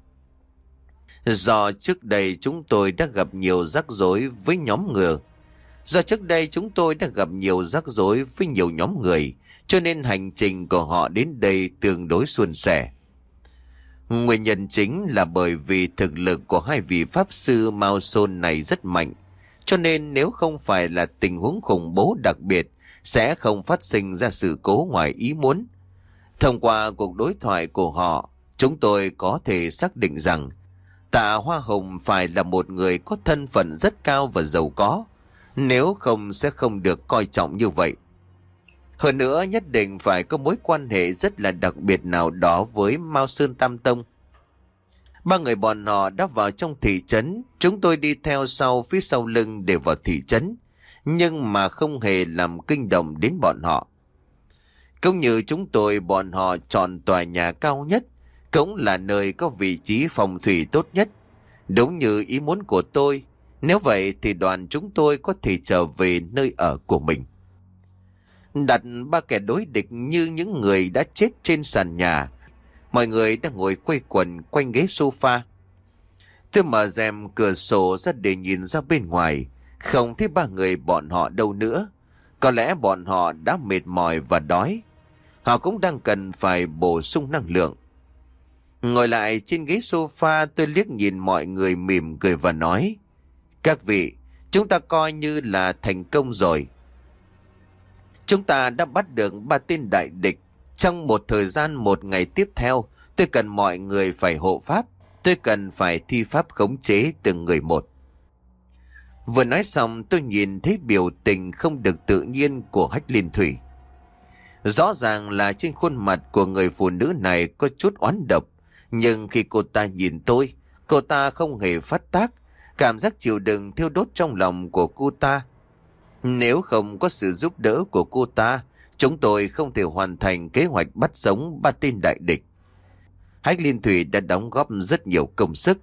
Do trước đây chúng tôi đã gặp nhiều rắc rối với nhóm người. Do trước đây chúng tôi đã gặp nhiều rắc rối với nhiều nhóm người, cho nên hành trình của họ đến đây tương đối suôn sẻ. Nguyên nhân chính là bởi vì thực lực của hai vị pháp sư Mao Sơn này rất mạnh, cho nên nếu không phải là tình huống khủng bố đặc biệt, sẽ không phát sinh ra sự cố ngoài ý muốn. Thông qua cuộc đối thoại của họ, chúng tôi có thể xác định rằng Tạ Hoa Hùng phải là một người có thân phận rất cao và giàu có, nếu không sẽ không được coi trọng như vậy. Hơn nữa nhất định phải có mối quan hệ rất là đặc biệt nào đó với Mao Sơn Tam Tông. Ba người bọn họ đã vào trong thị trấn, chúng tôi đi theo sau phía sau lưng để vào thị trấn, nhưng mà không hề làm kinh động đến bọn họ. Cũng như chúng tôi, bọn họ chọn tòa nhà cao nhất, cũng là nơi có vị trí phòng thủy tốt nhất. Đúng như ý muốn của tôi, nếu vậy thì đoàn chúng tôi có thể trở về nơi ở của mình. Đặt ba kẻ đối địch như những người đã chết trên sàn nhà. Mọi người đang ngồi quây quần quanh ghế sofa. Tôi mở rèm cửa sổ ra để nhìn ra bên ngoài, không thấy ba người bọn họ đâu nữa. Có lẽ bọn họ đã mệt mỏi và đói. Họ cũng đang cần phải bổ sung năng lượng. Ngồi lại trên ghế sofa, tôi liếc nhìn mọi người mỉm cười và nói: Các vị, chúng ta coi như là thành công rồi. Chúng ta đã bắt được ba tên đại địch. Trong một thời gian một ngày tiếp theo, tôi cần mọi người phải hộ pháp. Tôi cần phải thi pháp khống chế từng người một. Vừa nói xong tôi nhìn thấy biểu tình không được tự nhiên của Hách Liên Thủy. Rõ ràng là trên khuôn mặt của người phụ nữ này có chút oán độc, nhưng khi cô ta nhìn tôi, cô ta không hề phát tác. Cảm giác chịu đựng thiêu đốt trong lòng của cô ta. Nếu không có sự giúp đỡ của cô ta, chúng tôi không thể hoàn thành kế hoạch bắt sống ba tên đại địch. Hách Liên Thủy đã đóng góp rất nhiều công sức.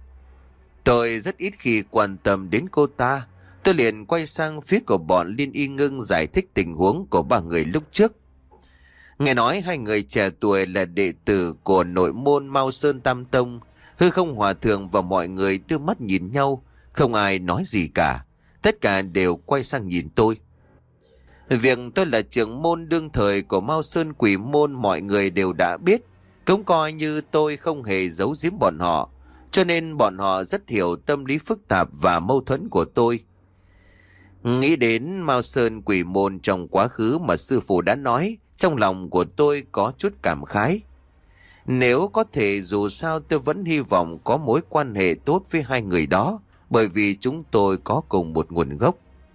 Tôi rất ít khi quan tâm đến cô ta. Tôi liền quay sang phía của bọn Liên Y Ngưng giải thích tình huống của ba người lúc trước. Nghe nói hai người trẻ tuổi là đệ tử của nội môn Mao Sơn Tam Tông. Hư Không Hòa Thượng và mọi người đưa mắt nhìn nhau, không ai nói gì cả. Tất cả đều quay sang nhìn tôi. Việc tôi là trưởng môn đương thời của Mao Sơn Quỷ Môn mọi người đều đã biết. Cũng coi như tôi không hề giấu giếm bọn họ, cho nên bọn họ rất hiểu tâm lý phức tạp và mâu thuẫn của tôi. Nghĩ đến Mao Sơn Quỷ Môn trong quá khứ mà sư phụ đã nói, trong lòng của tôi có chút cảm khái. Nếu có thể, dù sao tôi vẫn hy vọng có mối quan hệ tốt với hai người đó, bởi vì chúng tôi có cùng một nguồn gốc.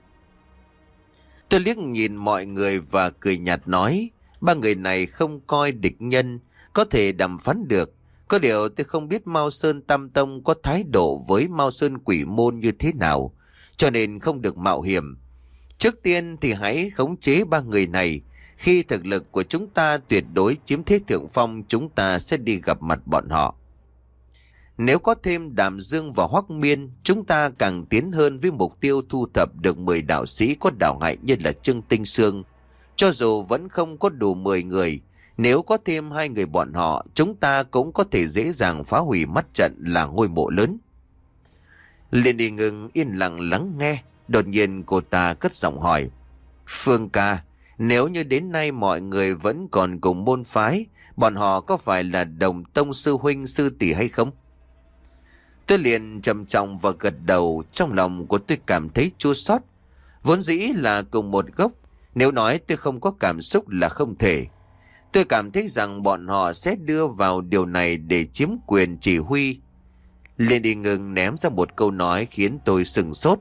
Tôi liếc nhìn mọi người và cười nhạt nói, ba người này không coi địch nhân, có thể đàm phán được. Có điều tôi không biết Mao Sơn Tam Tông có thái độ với Mao Sơn Quỷ Môn như thế nào, cho nên không được mạo hiểm. Trước tiên thì hãy khống chế ba người này. Khi thực lực của chúng ta tuyệt đối chiếm thế thượng phong, chúng ta sẽ đi gặp mặt bọn họ. Nếu có thêm Đàm Dương và Hoắc Miên, chúng ta càng tiến hơn với mục tiêu thu thập được mười đạo sĩ có đạo hạnh như là Trương Tinh Sương. Cho dù vẫn không có đủ mười người, nếu có thêm hai người bọn họ, chúng ta cũng có thể dễ dàng phá hủy mắt trận là ngôi mộ lớn. Liên Y Ngưng yên lặng lắng nghe, đột nhiên cô ta cất giọng hỏi, Phương ca, nếu như đến nay mọi người vẫn còn cùng môn phái, bọn họ có phải là đồng tông sư huynh sư tỷ hay không? Tôi liền trầm trọng và gật đầu. Trong lòng của tôi cảm thấy chua xót. Vốn dĩ là cùng một gốc, nếu nói tôi không có cảm xúc là không thể. Tôi cảm thấy rằng bọn họ sẽ đưa vào điều này để chiếm quyền chỉ huy. Liên Y Ngưng ném ra một câu nói khiến tôi sừng sốt.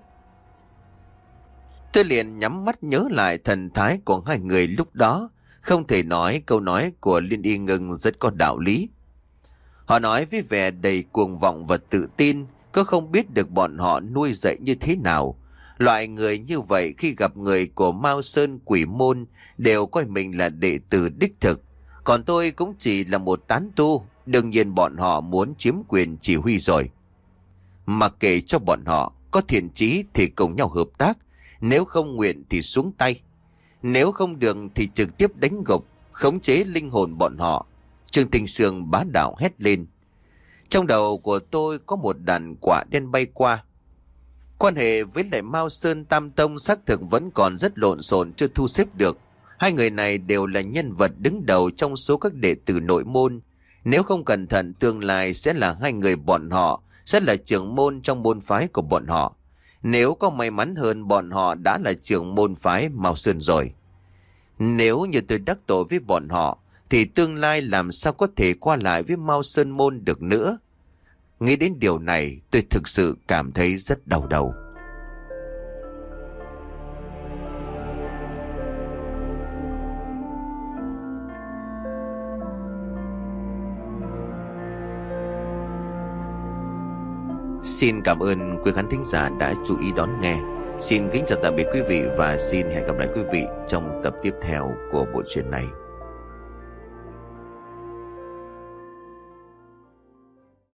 Tôi liền nhắm mắt nhớ lại thần thái của hai người lúc đó. Không thể nói câu nói của Liên Y Ngưng rất có đạo lý. Họ nói với vẻ đầy cuồng vọng và tự tin, có không biết được bọn họ nuôi dạy như thế nào. Loại người như vậy khi gặp người của Mao Sơn Quỷ Môn đều coi mình là đệ tử đích thực. Còn tôi cũng chỉ là một tán tu, đương nhiên bọn họ muốn chiếm quyền chỉ huy rồi. Mặc kệ cho bọn họ, có thiện chí thì cùng nhau hợp tác, nếu không nguyện thì xuống tay. Nếu không được thì trực tiếp đánh gục, khống chế linh hồn bọn họ. Trương Tinh Sương bá đạo hét lên. Trong đầu của tôi có một đàn quả đen bay qua. Quan hệ với lại Mao Sơn Tam Tông xác thực vẫn còn rất lộn xộn, chưa thu xếp được. Hai người này đều là nhân vật đứng đầu trong số các đệ tử nội môn. Nếu không cẩn thận, tương lai sẽ là hai người bọn họ, sẽ là trưởng môn trong môn phái của bọn họ. Nếu có may mắn hơn, bọn họ đã là trưởng môn phái Mao Sơn rồi. Nếu như tôi đắc tội với bọn họ, thì tương lai làm sao có thể qua lại với Mao Sơn Môn được nữa. Nghĩ đến điều này, tôi thực sự cảm thấy rất đau đầu. Xin cảm ơn quý khán thính giả đã chú ý đón nghe. Xin kính chào tạm biệt quý vị và xin hẹn gặp lại quý vị trong tập tiếp theo của bộ truyện này.